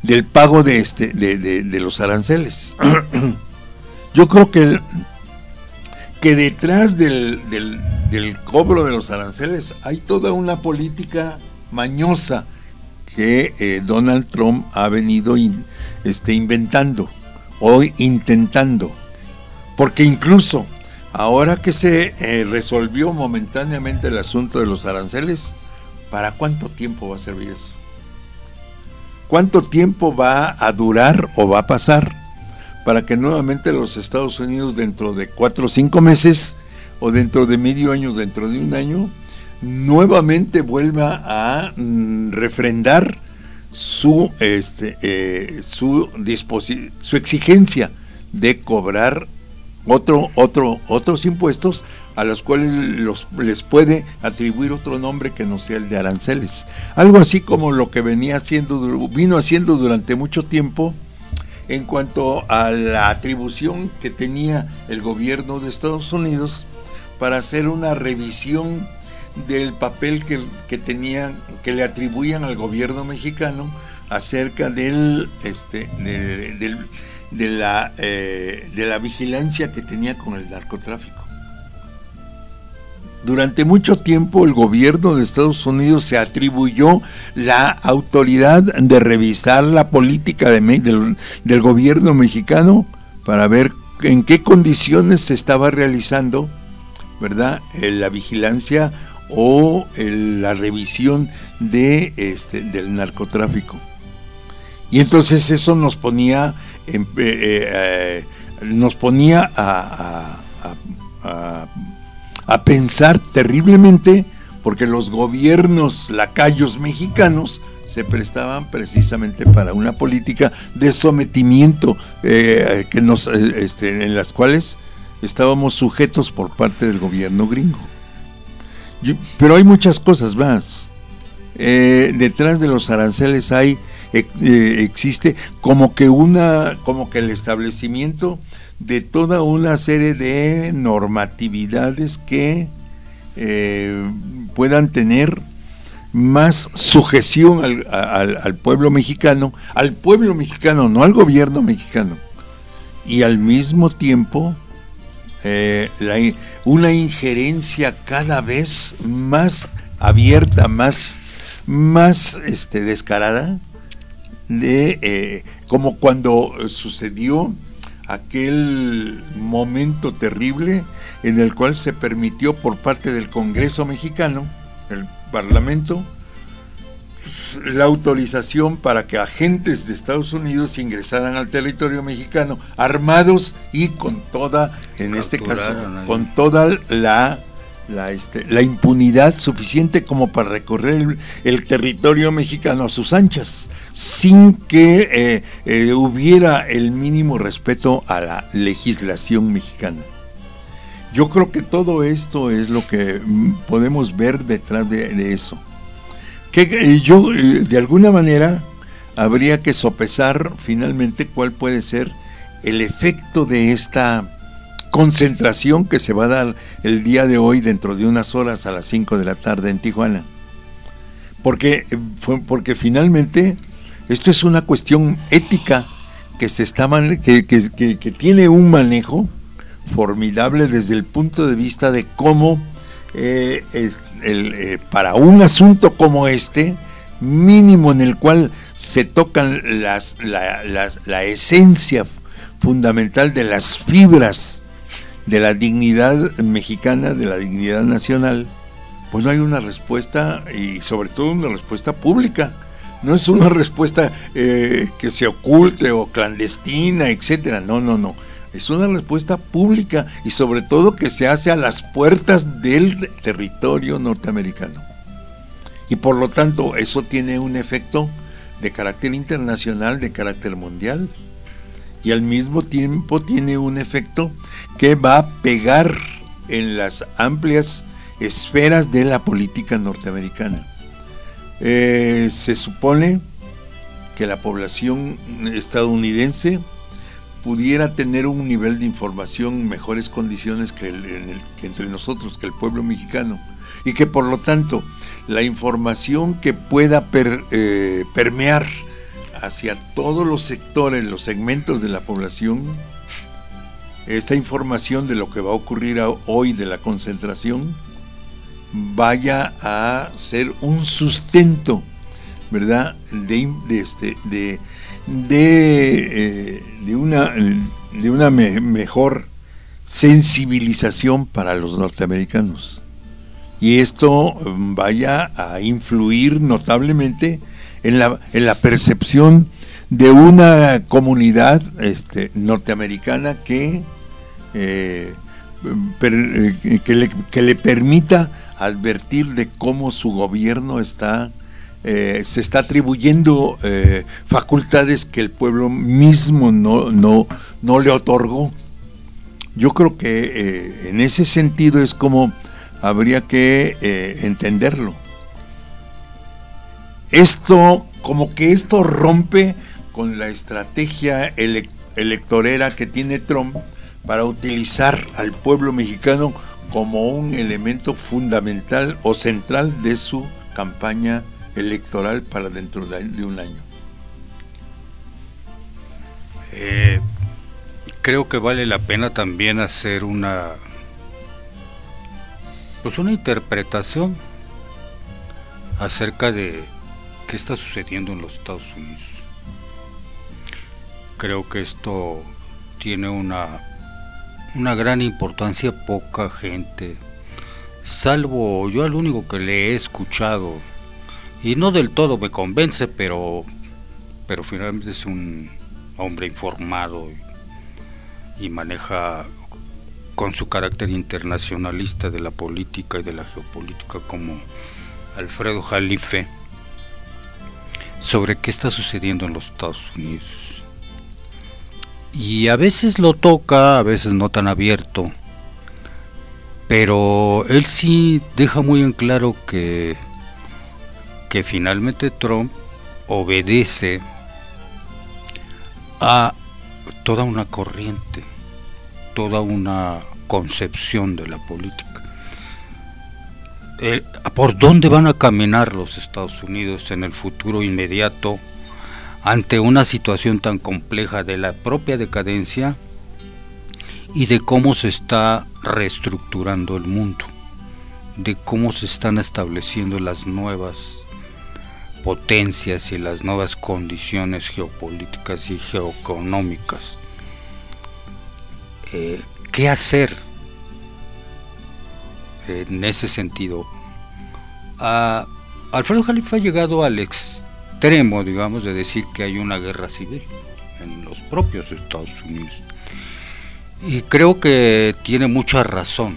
Speaker 4: del pago de este de, de, de los aranceles. Yo creo que que detrás del, del, del cobro de los aranceles hay toda una política mañosa que eh, Donald Trump ha venido in, este, inventando o intentando, porque incluso ahora que se eh, resolvió momentáneamente el asunto de los aranceles, ¿para cuánto tiempo va a servir eso? ¿Cuánto tiempo va a durar o va a pasar para que nuevamente los Estados Unidos dentro de cuatro o cinco meses o dentro de medio año, dentro de un año, nuevamente vuelva a mm, refrendar su este eh, su disposi- su exigencia de cobrar otro otro otros impuestos a los cuales los, les puede atribuir otro nombre que no sea el de aranceles? Algo así como lo que venía haciendo vino haciendo durante mucho tiempo en cuanto a la atribución que tenía el gobierno de Estados Unidos para hacer una revisión del papel que, que tenían, que le atribuían al gobierno mexicano acerca del este de, de, de la eh, de la vigilancia que tenía con el narcotráfico. Durante mucho tiempo el gobierno de Estados Unidos se atribuyó la autoridad de revisar la política de, del, del gobierno mexicano para ver en qué condiciones se estaba realizando, ¿verdad?, la vigilancia o el, la revisión de este del narcotráfico. Y entonces eso nos ponía en, eh, eh, nos ponía a, a, a, a a pensar terriblemente, porque los gobiernos lacayos mexicanos se prestaban precisamente para una política de sometimiento eh, que nos, eh, este, en las cuales estábamos sujetos por parte del gobierno gringo. Yo, pero hay muchas cosas más. Eh, detrás de los aranceles hay eh, existe como que una como que el establecimiento de toda una serie de normatividades que eh, puedan tener más sujeción al, al, al pueblo mexicano, al pueblo mexicano, no al gobierno mexicano, y al mismo tiempo eh, la, una injerencia cada vez más abierta, más, más este, descarada, de eh, como cuando sucedió aquel momento terrible en el cual se permitió por parte del Congreso mexicano, el Parlamento, la autorización para que agentes de Estados Unidos ingresaran al territorio mexicano armados y con toda, en este caso, ahí. con toda la la, este, la impunidad suficiente como para recorrer el, el territorio mexicano a sus anchas, sin que eh, eh, hubiera el mínimo respeto a la legislación mexicana. Yo creo que todo esto es lo que podemos ver detrás de, de eso. Que eh, yo, eh, de alguna manera, habría que sopesar finalmente cuál puede ser el efecto de esta concentración que se va a dar el día de hoy dentro de unas horas a las cinco de la tarde en Tijuana. Porque, porque finalmente esto es una cuestión ética que se está man, que, que, que, que tiene un manejo formidable desde el punto de vista de cómo eh, es el, eh, para un asunto como este, mínimo en el cual se tocan las, la, las, la esencia fundamental de las fibras de la dignidad mexicana, de la dignidad nacional, pues no hay una respuesta, y sobre todo una respuesta pública. No es una respuesta eh, que se oculte o clandestina, etcétera. No, no, no. Es una respuesta pública y sobre todo que se hace a las puertas del territorio norteamericano. Y por lo tanto eso tiene un efecto de carácter internacional, de carácter mundial. Y al mismo tiempo tiene un efecto que va a pegar en las amplias esferas de la política norteamericana. Eh, se supone que la población estadounidense pudiera tener un nivel de información en mejores condiciones que, el, en el, que entre nosotros, que el pueblo mexicano, y que por lo tanto la información que pueda per, eh, permear hacia todos los sectores, los segmentos de la población, esta información de lo que va a ocurrir hoy de la concentración vaya a ser un sustento, ¿verdad?, de, de, este, de, de, eh, de una, de una me, mejor sensibilización para los norteamericanos. Y esto vaya a influir notablemente en la, en la percepción de una comunidad este, norteamericana que, eh, per, eh, que, le, que le permita advertir de cómo su gobierno está eh, se está atribuyendo eh, facultades que el pueblo mismo no, no, no le otorgó. Yo creo que eh, en ese sentido es como habría que eh, entenderlo. Esto, como que esto rompe con la estrategia ele- electorera que tiene Trump para utilizar al pueblo mexicano como un elemento fundamental o central de su campaña electoral para dentro de, de un año.
Speaker 5: Eh, creo que vale la pena también hacer una pues una interpretación acerca de qué está sucediendo en los Estados Unidos. Creo que esto tiene una una gran importancia. Poca gente, salvo yo, al único que le he escuchado, y no del todo me convence, pero pero finalmente es un hombre informado y, y maneja con su carácter internacionalista de la política y de la geopolítica, como Alfredo Jalife, sobre qué está sucediendo en los Estados Unidos. Y a veces lo toca, a veces no tan abierto, pero él sí deja muy en claro que, que finalmente Trump obedece a toda una corriente, toda una concepción de la política. El, ¿por dónde van a caminar los Estados Unidos en el futuro inmediato ante una situación tan compleja de la propia decadencia y de cómo se está reestructurando el mundo, de cómo se están estableciendo las nuevas potencias y las nuevas condiciones geopolíticas y geoeconómicas? Eh, ¿Qué hacer en ese sentido? A Alfredo Jalife ha llegado al extremo, digamos, de decir que hay una guerra civil en los propios Estados Unidos, y creo que tiene mucha razón.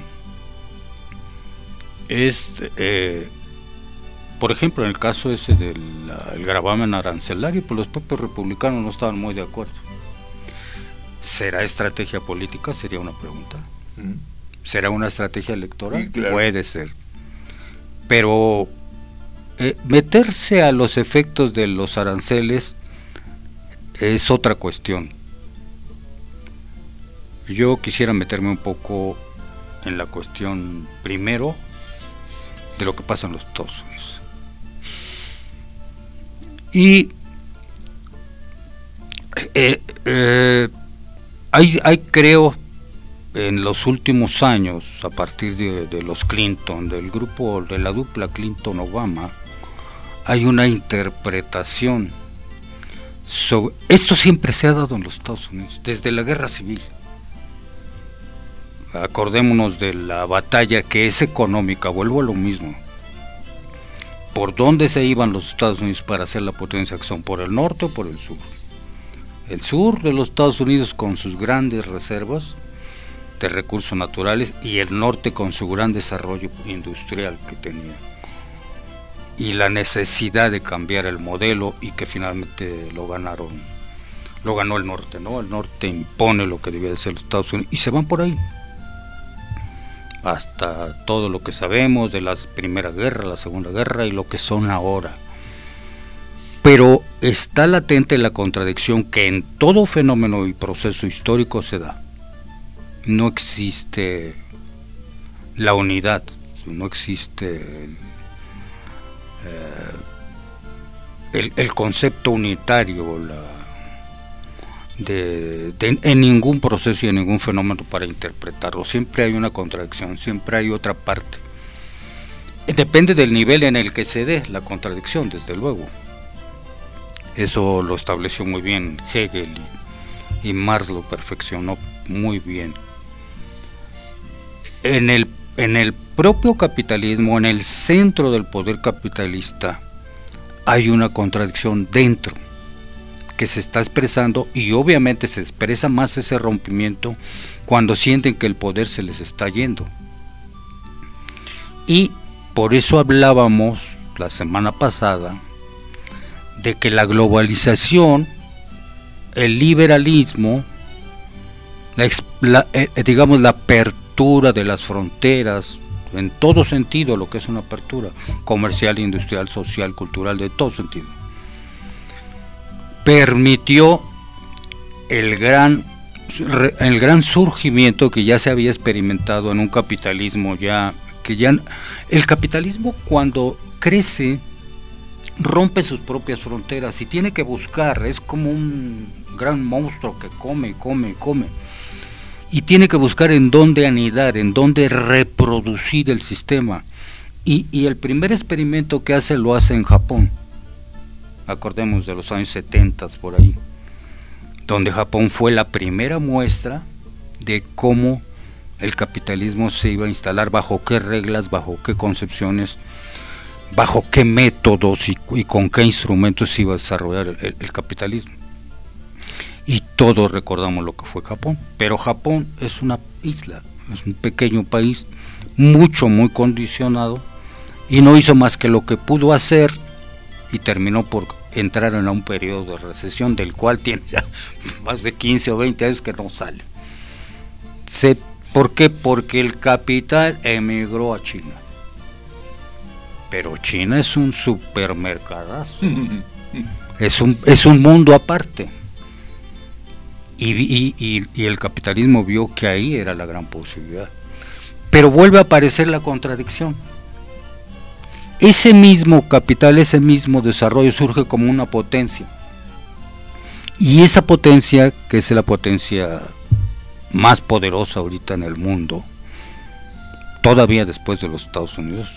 Speaker 5: Es eh, por ejemplo, en el caso ese del el gravamen arancelario, pues los propios republicanos no estaban muy de acuerdo. ¿Será estrategia política? Sería una pregunta. ¿Será una estrategia electoral? Sí, claro. Puede ser. Pero eh, meterse a los efectos de los aranceles es otra cuestión. Yo quisiera meterme un poco en la cuestión primero de lo que pasa en los Estados Unidos. Y eh, eh, hay, hay, creo, en los últimos años, a partir de, de los Clinton, del grupo, de la dupla Clinton-Obama, hay una interpretación sobre esto. Siempre se ha dado en los Estados Unidos, desde la guerra civil. Acordémonos de la batalla que es económica, vuelvo a lo mismo. ¿Por dónde se iban los Estados Unidos para hacer la potencia que son? ¿Por el norte o por el sur? El sur de los Estados Unidos con sus grandes reservas de recursos naturales, y el norte con su gran desarrollo industrial que tenía, y la necesidad de cambiar el modelo, y que finalmente lo ganaron, lo ganó el norte, ¿no? El norte impone lo que debía de ser los Estados Unidos, y se van por ahí hasta todo lo que sabemos de la Primera Guerra, la Segunda Guerra y lo que son ahora. Pero está latente la contradicción que en todo fenómeno y proceso histórico se da. No existe la unidad, no existe eh, el, el concepto unitario, la, de, de, en ningún proceso y en ningún fenómeno para interpretarlo. Siempre hay una contradicción, siempre hay otra parte. Depende del nivel en el que se dé la contradicción, desde luego. Eso lo estableció muy bien Hegel y, y Marx lo perfeccionó muy bien. En el, en el propio capitalismo, en el centro del poder capitalista, hay una contradicción dentro que se está expresando, y obviamente se expresa más ese rompimiento cuando sienten que el poder se les está yendo. Y por eso hablábamos la semana pasada de que la globalización, el liberalismo, la, la, eh, digamos la apertura de las fronteras, en todo sentido lo que es una apertura, comercial, industrial, social, cultural, de todo sentido, permitió el gran, el gran surgimiento que ya se había experimentado en un capitalismo ya, que ya, el capitalismo cuando crece, rompe sus propias fronteras y tiene que buscar, es como un gran monstruo que come, come, come, y tiene que buscar en dónde anidar, en dónde reproducir el sistema, y, y el primer experimento que hace lo hace en Japón, acordemos de los años setenta por ahí, donde Japón fue la primera muestra de cómo el capitalismo se iba a instalar, bajo qué reglas, bajo qué concepciones, bajo qué métodos y, y con qué instrumentos se iba a desarrollar el, el, el capitalismo. Y todos recordamos lo que fue Japón, pero Japón es una isla, es un pequeño país, mucho, muy condicionado, y no hizo más que lo que pudo hacer, y terminó por entrar en un periodo de recesión del cual tiene ya más de quince o veinte años que no sale. Se, ¿Por qué? Porque el capital emigró a China. Pero China es un supermercadazo, es un, es un mundo aparte. Y, y, y, y el capitalismo vio que ahí era la gran posibilidad. Pero vuelve a aparecer la contradicción. Ese mismo capital, ese mismo desarrollo surge como una potencia. Y esa potencia, que es la potencia más poderosa ahorita en el mundo, todavía después de los Estados Unidos,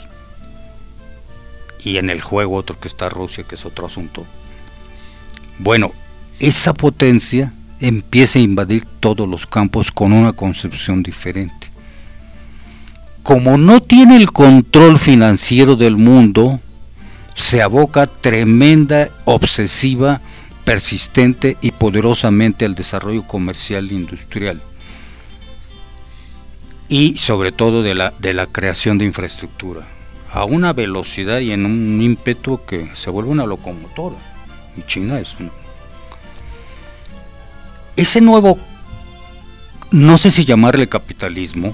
Speaker 5: y en el juego otro que está Rusia, que es otro asunto. Bueno, esa potencia empieza a invadir todos los campos con una concepción diferente. Como no tiene el control financiero del mundo, se aboca tremenda, obsesiva, persistente y poderosamente al desarrollo comercial e industrial, y sobre todo de la, de la creación de infraestructura, a una velocidad y en un ímpetu que se vuelve una locomotora, y China es una. Ese nuevo, no sé si llamarle capitalismo,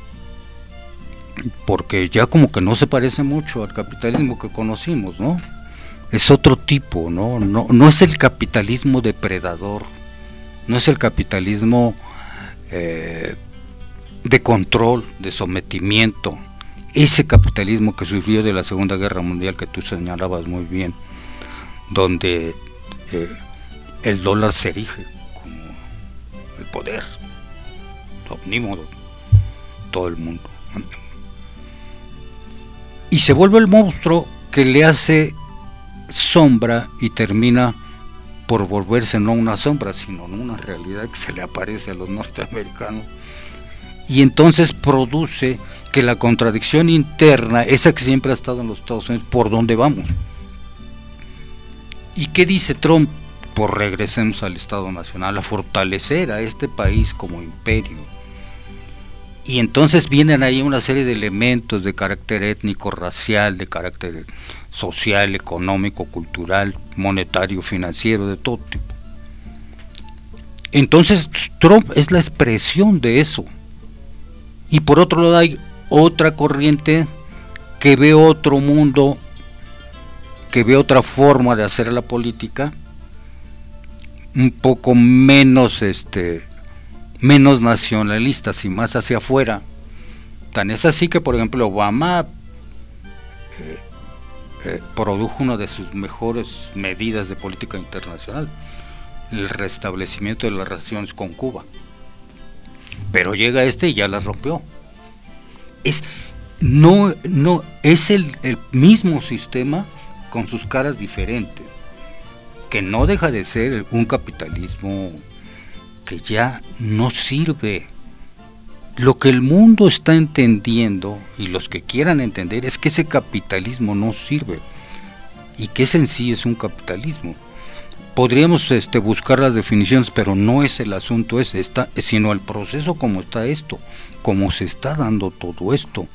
Speaker 5: porque ya como que no se parece mucho al capitalismo que conocimos, ¿no? Es otro tipo, ¿no? No, no es el capitalismo depredador, no es el capitalismo eh, de control, de sometimiento, ese capitalismo que sufrió de la Segunda Guerra Mundial que tú señalabas muy bien, donde eh, el dólar se erige como el poder omnímodo, todo el mundo. Y se vuelve el monstruo que le hace sombra y termina por volverse no una sombra, sino una realidad que se le aparece a los norteamericanos. Y entonces produce que la contradicción interna, esa que siempre ha estado en los Estados Unidos, ¿por dónde vamos? ¿Y qué dice Trump? Pues regresemos al Estado Nacional, a fortalecer a este país como imperio. Y entonces vienen ahí una serie de elementos de carácter étnico, racial, de carácter social, económico, cultural, monetario, financiero, de todo tipo. Entonces Trump es la expresión de eso. Y por otro lado hay otra corriente que ve otro mundo, que ve otra forma de hacer la política, un poco menos este menos nacionalistas y más hacia afuera. Tan es así que, por ejemplo, Obama eh, eh, produjo una de sus mejores medidas de política internacional, el restablecimiento de las relaciones con Cuba. Pero llega este y ya las rompió. Es, no, no, es el, el mismo sistema con sus caras diferentes, que no deja de ser un capitalismo que ya no sirve. Lo que el mundo está entendiendo, y los que quieran entender, es que ese capitalismo no sirve, y que ese en sí es un capitalismo. Podríamos este, buscar las definiciones, pero no es el asunto ese, está, sino el proceso como está esto, como se está dando todo esto.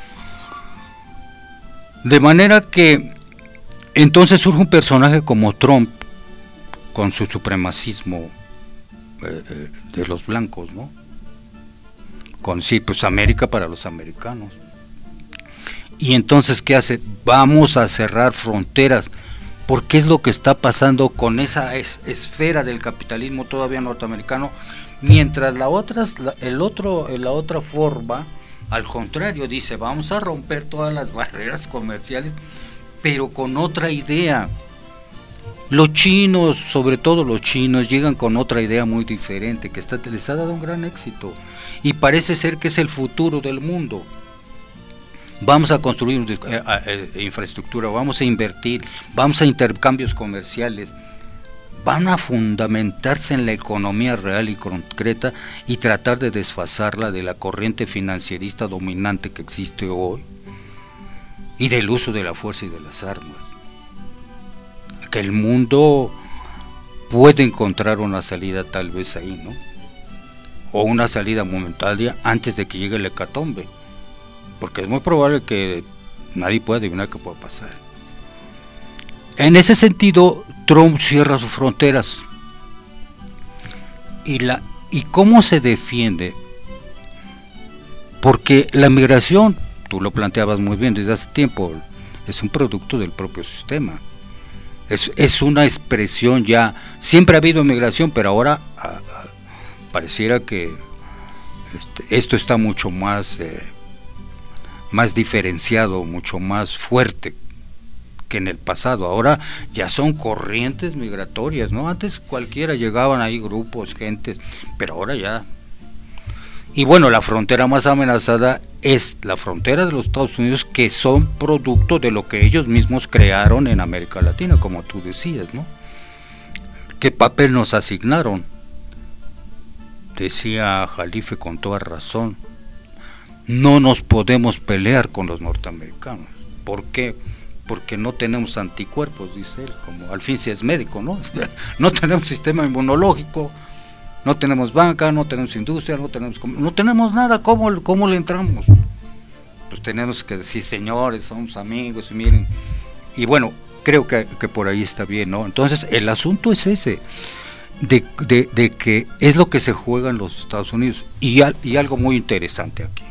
Speaker 5: De manera que entonces surge un personaje como Trump, con su supremacismo eh, eh, de los blancos, ¿no? Con sí, pues América para los americanos. Y entonces, ¿qué hace? Vamos a cerrar fronteras, porque es lo que está pasando con esa es, esfera del capitalismo todavía norteamericano, mientras la otra, la, el otro, la otra forma, al contrario, dice, vamos a romper todas las barreras comerciales, pero con otra idea. Los chinos, sobre todo los chinos, llegan con otra idea muy diferente, que está, les ha dado un gran éxito, y parece ser que es el futuro del mundo. Vamos a construir eh, eh, infraestructura, vamos a invertir, vamos a intercambios comerciales, van a fundamentarse en la economía real y concreta y tratar de desfasarla de la corriente financierista dominante que existe hoy y del uso de la fuerza y de las armas. Que el mundo puede encontrar una salida tal vez ahí, ¿no? O una salida momentánea antes de que llegue el hecatombe, porque es muy probable que nadie pueda adivinar qué puede pasar. En ese sentido, Trump cierra sus fronteras. ¿Y, la, y cómo se defiende? Porque la migración, tú lo planteabas muy bien desde hace tiempo, es un producto del propio sistema. Es, es una expresión ya, siempre ha habido migración, pero ahora a, a, pareciera que este, esto está mucho más, eh, más diferenciado, mucho más fuerte que en el pasado. Ahora ya son corrientes migratorias, ¿no? Antes cualquiera llegaban ahí grupos, gentes, pero ahora ya. Y bueno, la frontera más amenazada es la frontera de los Estados Unidos, que son producto de lo que ellos mismos crearon en América Latina, como tú decías, ¿no? ¿Qué papel nos asignaron? Decía Jalife con toda razón, no nos podemos pelear con los norteamericanos. ¿Por qué? Porque no tenemos anticuerpos, dice él, como al fin si es médico, ¿no? No tenemos sistema inmunológico, no tenemos banca, no tenemos industria, no tenemos no tenemos nada. ¿Cómo, cómo le entramos? Pues tenemos que decir, señores, somos amigos, y miren. Y bueno, creo que, que por ahí está bien, ¿no? Entonces, el asunto es ese, de, de, de que es lo que se juega en los Estados Unidos. Y, al, y algo muy interesante aquí.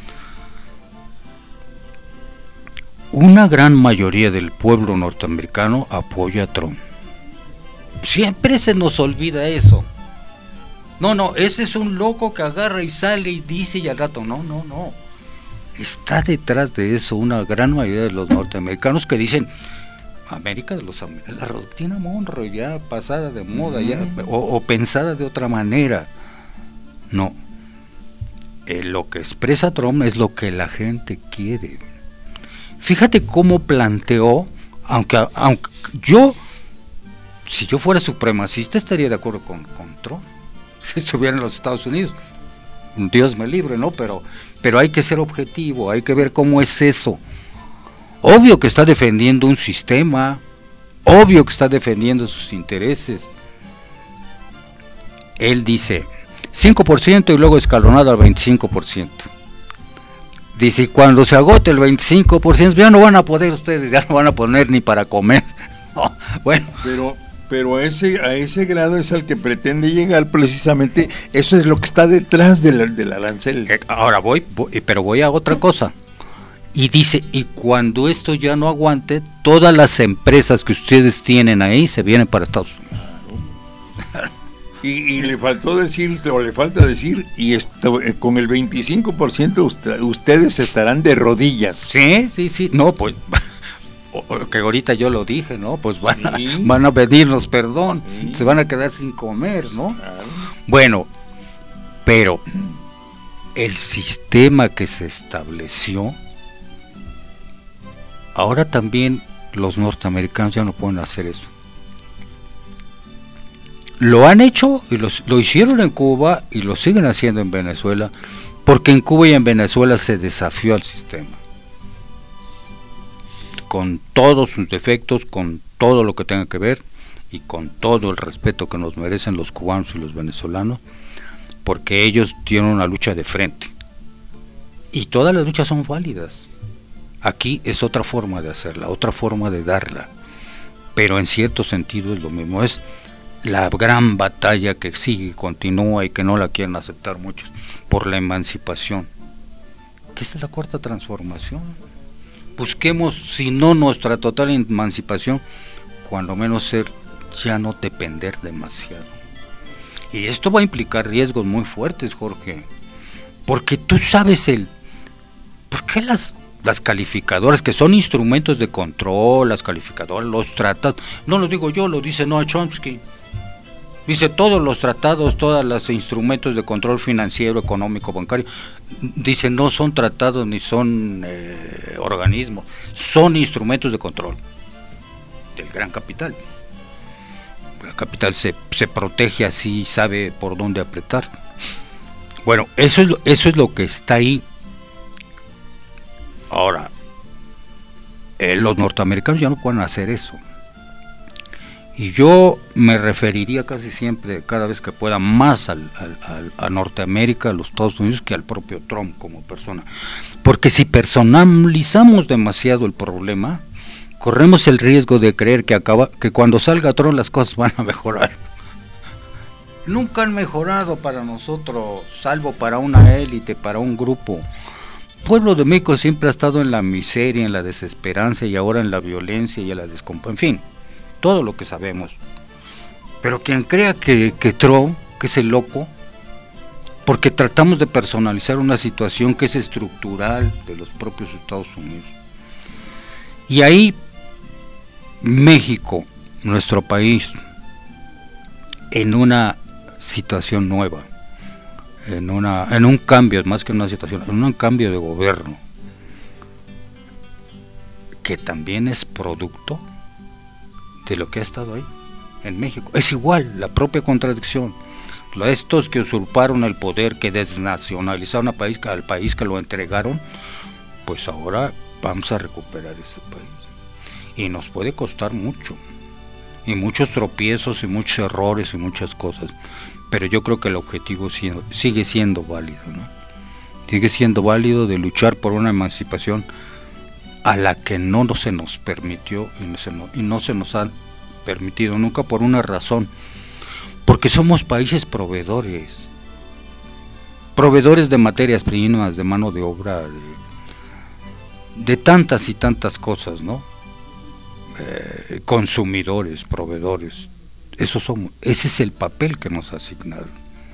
Speaker 5: Una gran mayoría del pueblo norteamericano apoya a Trump. Siempre se nos olvida eso. No, no, ese es un loco que agarra y sale y dice y al rato, no, no, no. Está detrás de eso una gran mayoría de los norteamericanos que dicen, América de los la doctrina Monroe ya pasada de moda, uh-huh. ya, o, o pensada de otra manera. No. Eh, lo que expresa Trump es lo que la gente quiere. Fíjate cómo planteó, aunque, aunque yo, si yo fuera supremacista, estaría de acuerdo con, con Trump. Si estuviera en los Estados Unidos, Dios me libre, ¿no? Pero, pero hay que ser objetivo, hay que ver cómo es eso. Obvio que está defendiendo un sistema, obvio que está defendiendo sus intereses. Él dice cinco por ciento y luego escalonado al veinticinco por ciento. Dice, cuando se agote el veinticinco por ciento, ya no van a poder ustedes, ya no van a poner ni para comer. No, bueno,
Speaker 4: pero... Pero a ese, a ese grado es al que pretende llegar precisamente, eso es lo que está detrás del, del arancel.
Speaker 5: Ahora voy, voy, pero voy a otra cosa. Y dice, y cuando esto ya no aguante, todas las empresas que ustedes tienen ahí se vienen para Estados Unidos.
Speaker 4: Claro. Y, y le faltó decir, o le falta decir, y esto, con el veinticinco por ciento usted, ustedes estarán de rodillas.
Speaker 5: Sí, sí, sí, no, pues... o, que ahorita yo lo dije, ¿no? Pues van a,
Speaker 4: Sí.
Speaker 5: van a pedirnos perdón,
Speaker 4: Sí.
Speaker 5: se van a quedar sin comer, ¿no?
Speaker 4: Claro.
Speaker 5: Bueno, pero el sistema que se estableció, ahora también los norteamericanos ya no pueden hacer eso. Lo han hecho y los, lo hicieron en Cuba y lo siguen haciendo en Venezuela, porque en Cuba y en Venezuela se desafió al sistema. Con todos sus defectos, con todo lo que tenga que ver y con todo el respeto que nos merecen los cubanos y los venezolanos, porque ellos tienen una lucha de frente. Y todas las luchas son válidas. Aquí es otra forma de hacerla, otra forma de darla. Pero en cierto sentido es lo mismo. Es la gran batalla que sigue y continúa y que no la quieren aceptar muchos por la emancipación. ¿Qué es la cuarta transformación? Busquemos, si no nuestra total emancipación, cuando menos ser, ya no depender demasiado. Y esto va a implicar riesgos muy fuertes, Jorge, porque tú sabes el, ¿por qué las, las calificadoras, que son instrumentos de control, las calificadoras, los tratados, no lo digo yo, lo dice Noam Chomsky, dice todos los tratados, todos los instrumentos de control financiero, económico, bancario, dice no son tratados ni son eh, organismos, son instrumentos de control del gran capital. El capital se, se protege así y sabe por dónde apretar. Bueno, eso es, eso es lo que está ahí. Ahora, eh, los norteamericanos ya no pueden hacer eso. Y yo me referiría casi siempre, cada vez que pueda, más al, al, al, a Norteamérica, a los Estados Unidos, que al propio Trump como persona. Porque si personalizamos demasiado el problema, corremos el riesgo de creer que, acaba, que cuando salga Trump las cosas van a mejorar. Nunca han mejorado para nosotros, salvo para una élite, para un grupo. El pueblo de México siempre ha estado en la miseria, en la desesperanza y ahora en la violencia y en la descomposición, en fin, todo lo que sabemos. Pero quien crea que, que Trump, que es el loco, porque tratamos de personalizar una situación que es estructural de los propios Estados Unidos. Y ahí México, nuestro país, en una situación nueva, en una en un cambio, más que una situación, en un cambio de gobierno, que también es producto de lo que ha estado ahí en México. Es igual, la propia contradicción. Estos que usurparon el poder, que desnacionalizaron al país, al país que lo entregaron, pues ahora vamos a recuperar ese país. Y nos puede costar mucho, y muchos tropiezos, y muchos errores, y muchas cosas. Pero yo creo que el objetivo sigue siendo válido, ¿no? Sigue siendo válido de luchar por una emancipación a la que no se nos permitió y no se nos, y no se nos ha permitido nunca, por una razón, porque somos países proveedores, proveedores de materias primas, de mano de obra, de, de tantas y tantas cosas, ¿no? Eh, consumidores, proveedores, eso somos, ese es el papel que nos asignaron.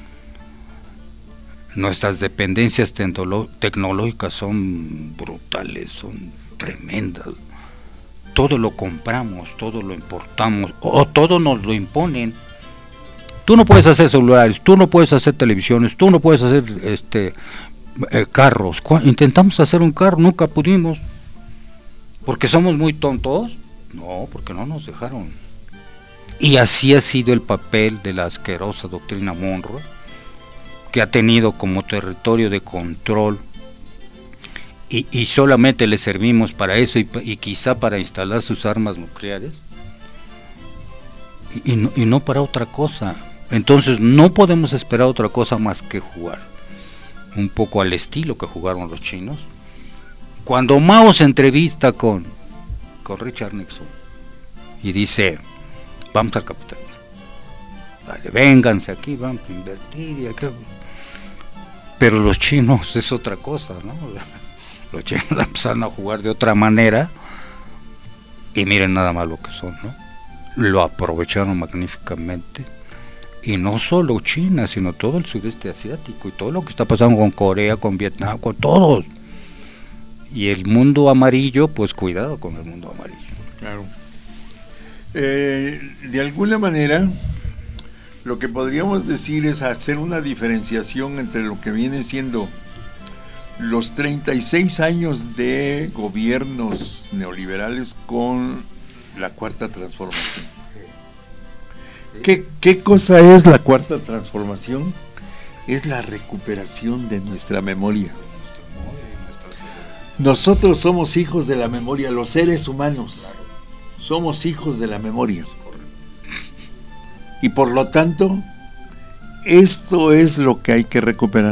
Speaker 5: Nuestras dependencias tecnológicas son brutales, son tremendas. Todo lo compramos, todo lo importamos, o todo nos lo imponen. Tú no puedes hacer celulares, tú no puedes hacer televisiones, tú no puedes hacer este eh, carros. Intentamos hacer un carro, nunca pudimos. ¿Porque somos muy tontos? No, porque no nos dejaron. Y así ha sido el papel de la asquerosa doctrina Monroe, que ha tenido como territorio de control y, y solamente le servimos para eso y, y quizá para instalar sus armas nucleares y, y, no, y no para otra cosa. Entonces no podemos esperar otra cosa más que jugar un poco al estilo que jugaron los chinos. Cuando Mao se entrevista con, con Richard Nixon y dice, vamos al capitalismo, vale, vénganse aquí, vamos a invertir y aquí. Pero los chinos es otra cosa, ¿no? Los chinos empezaron a jugar de otra manera y miren nada más lo que son, ¿no? Lo aprovecharon magníficamente. Y no solo China, sino todo el sudeste asiático y todo lo que está pasando con Corea, con Vietnam, con todos. Y el mundo amarillo, pues cuidado con el mundo amarillo.
Speaker 4: eh, de alguna manera, lo que podríamos decir es hacer una diferenciación entre lo que viene siendo los treinta y seis años de gobiernos neoliberales con la Cuarta Transformación. ¿Qué, qué cosa es la Cuarta Transformación? Es la recuperación de nuestra memoria. Nosotros somos hijos de la memoria, los seres humanos somos hijos de la memoria. Y por lo tanto, esto es lo que hay que recuperar.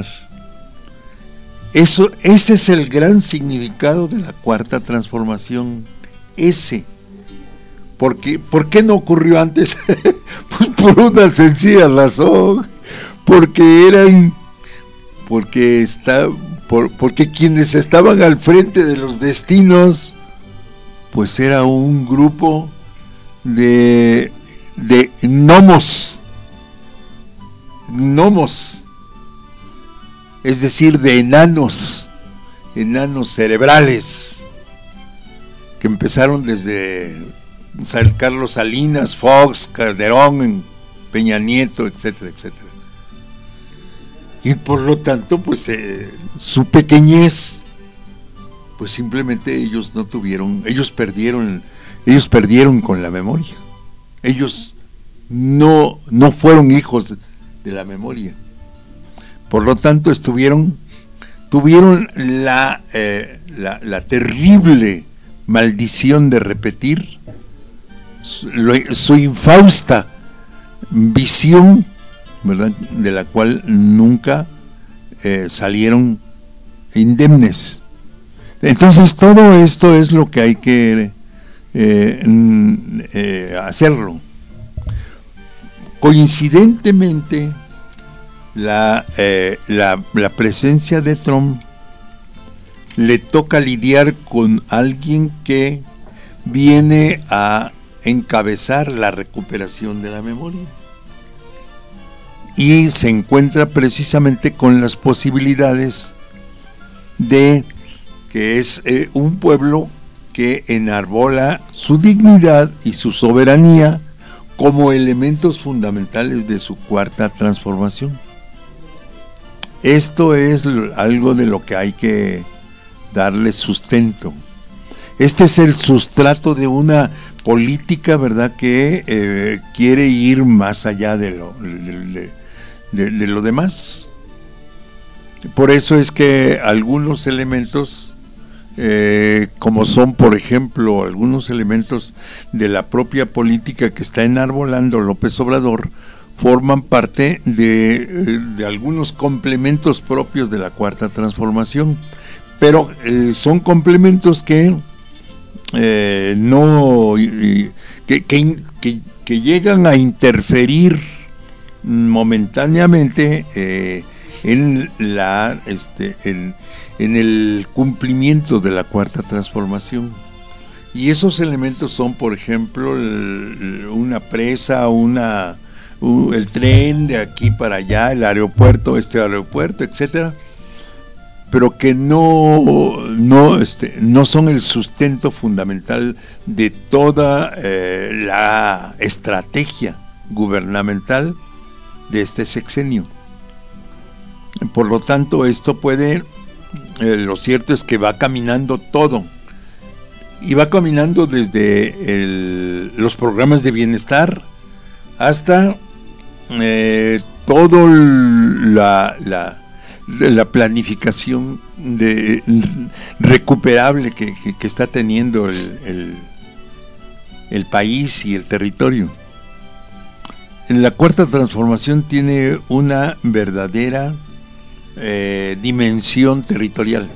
Speaker 4: Eso, ese es el gran significado de la Cuarta Transformación. Ese. Porque, ¿por qué no ocurrió antes? Pues por una sencilla razón. Porque eran, porque está, por, porque quienes estaban al frente de los destinos, pues era un grupo de, de gnomos, gnomos, es decir, de enanos, enanos cerebrales, que empezaron desde Carlos Salinas, Fox, Calderón, Peña Nieto, etcétera, etcétera. Y por lo tanto, pues eh, su pequeñez, pues simplemente ellos no tuvieron, ellos perdieron, ellos perdieron con la memoria. Ellos no, no fueron hijos de la memoria. Por lo tanto, estuvieron, tuvieron la, eh, la, la terrible maldición de repetir su, lo, su infausta visión, ¿verdad?, de la cual nunca eh, salieron indemnes. Entonces todo esto es lo que hay que eh, eh, hacerlo. Coincidentemente, la, eh, la, la presencia de Trump le toca lidiar con alguien que viene a encabezar la recuperación de la memoria. Y se encuentra precisamente con las posibilidades de que es eh, un pueblo que enarbola su dignidad y su soberanía como elementos fundamentales de su Cuarta Transformación. Esto es algo de lo que hay que darle sustento. Este es el sustrato de una política, ¿verdad?, que eh, quiere ir más allá de lo, de, de, de, de lo demás. Por eso es que algunos elementos, eh, como son, por ejemplo, algunos elementos de la propia política que está enarbolando López Obrador, forman parte de, de algunos complementos propios de la Cuarta Transformación, pero eh, son complementos que eh, no eh, que, que, que, que llegan a interferir momentáneamente eh, en la este en, en el cumplimiento de la Cuarta Transformación. Y esos elementos son, por ejemplo, el, una presa, una Uh, el tren de aquí para allá, el aeropuerto, este aeropuerto, etcétera, pero que no, no, este, no son el sustento fundamental de toda eh, la estrategia gubernamental de este sexenio. Por lo tanto, esto puede, eh, lo cierto es que va caminando todo, y va caminando desde el, los programas de bienestar hasta Eh, todo la, la, la planificación de, recuperable que, que, que está teniendo el, el, el país y el territorio. La Cuarta Transformación tiene una verdadera eh, dimensión territorial.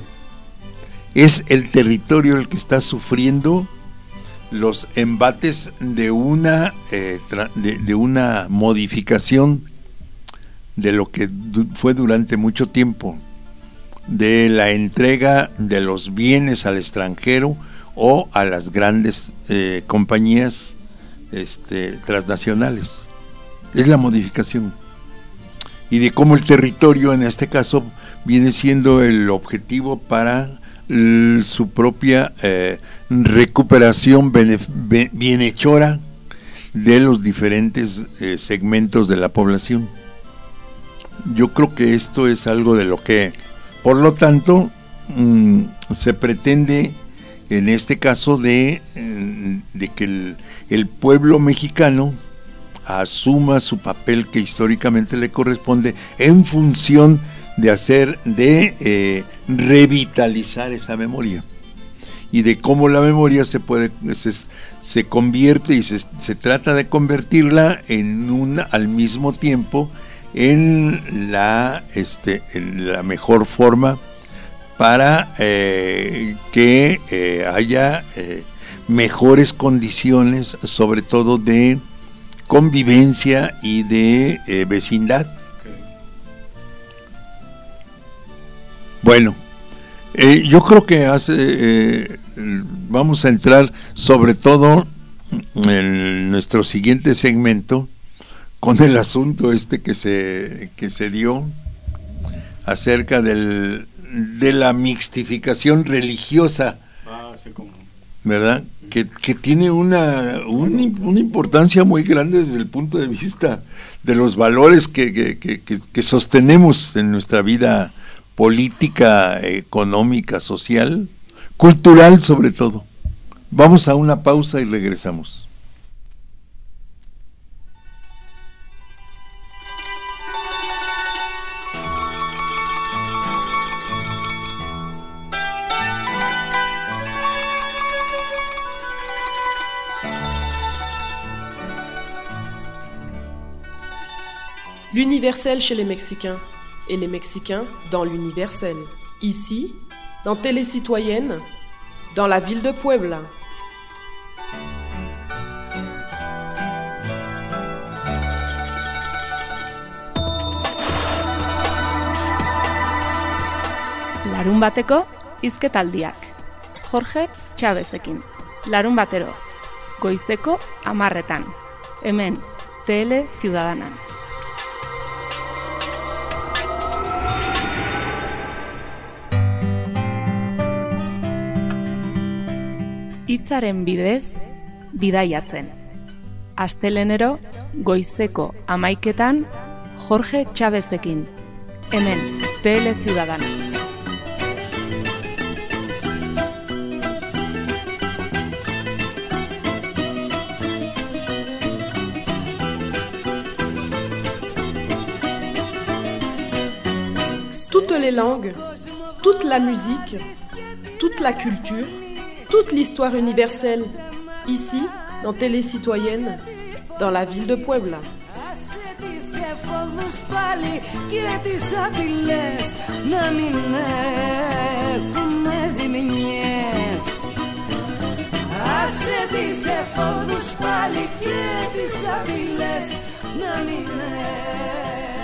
Speaker 4: Es el territorio el que está sufriendo los embates de una eh, tra- de, de una modificación de lo que du- fue durante mucho tiempo, de la entrega de los bienes al extranjero o a las grandes eh, compañías este, transnacionales. Es la modificación, y de cómo el territorio en este caso viene siendo el objetivo para l- su propia eh, recuperación benef- be- bienhechora de los diferentes eh, segmentos de la población. Yo creo que esto es algo de lo que, por lo tanto, mmm, se pretende en este caso de, de que el, el pueblo mexicano asuma su papel que históricamente le corresponde en función de hacer, de eh, revitalizar esa memoria, y de cómo la memoria se puede, se, se convierte y se, se trata de convertirla en una, al mismo tiempo, en la, este, en la mejor forma para eh, que eh, haya eh, mejores condiciones, sobre todo de convivencia y de eh, vecindad. Okay. Bueno, eh, yo creo que hace, eh, vamos a entrar sobre todo en nuestro siguiente segmento con el asunto este que se, que se dio acerca del de la mixtificación religiosa, ah, sí, como... ¿verdad? Que, que tiene una, una, una importancia muy grande desde el punto de vista de los valores que, que, que, que sostenemos en nuestra vida política, económica, social, cultural sobre todo. Vamos a una pausa y regresamos.
Speaker 1: L'universel chez les Mexicains, et les Mexicains dans l'universel. Ici, dans Télécitoyenne, dans la ville de Puebla.
Speaker 2: Larun bateko hizketaldiak. Jorge Chavezekin. Larun batero. Goizeko amarretan. Hemen, Tele Ciudadanan. Hitzaren bidez, bidaiatzen. Astelenero, goizeko amaiketan, Jorge Chavezekin. Hemen, Tele Ciudadana.
Speaker 1: Toutes les langues, toute la musique, toute la culture, toute l'histoire universelle, ici, dans Télécitoyenne, dans la ville de Puebla.
Speaker 6: Άσε τις εφόδους πάλι και τις απειλές να μην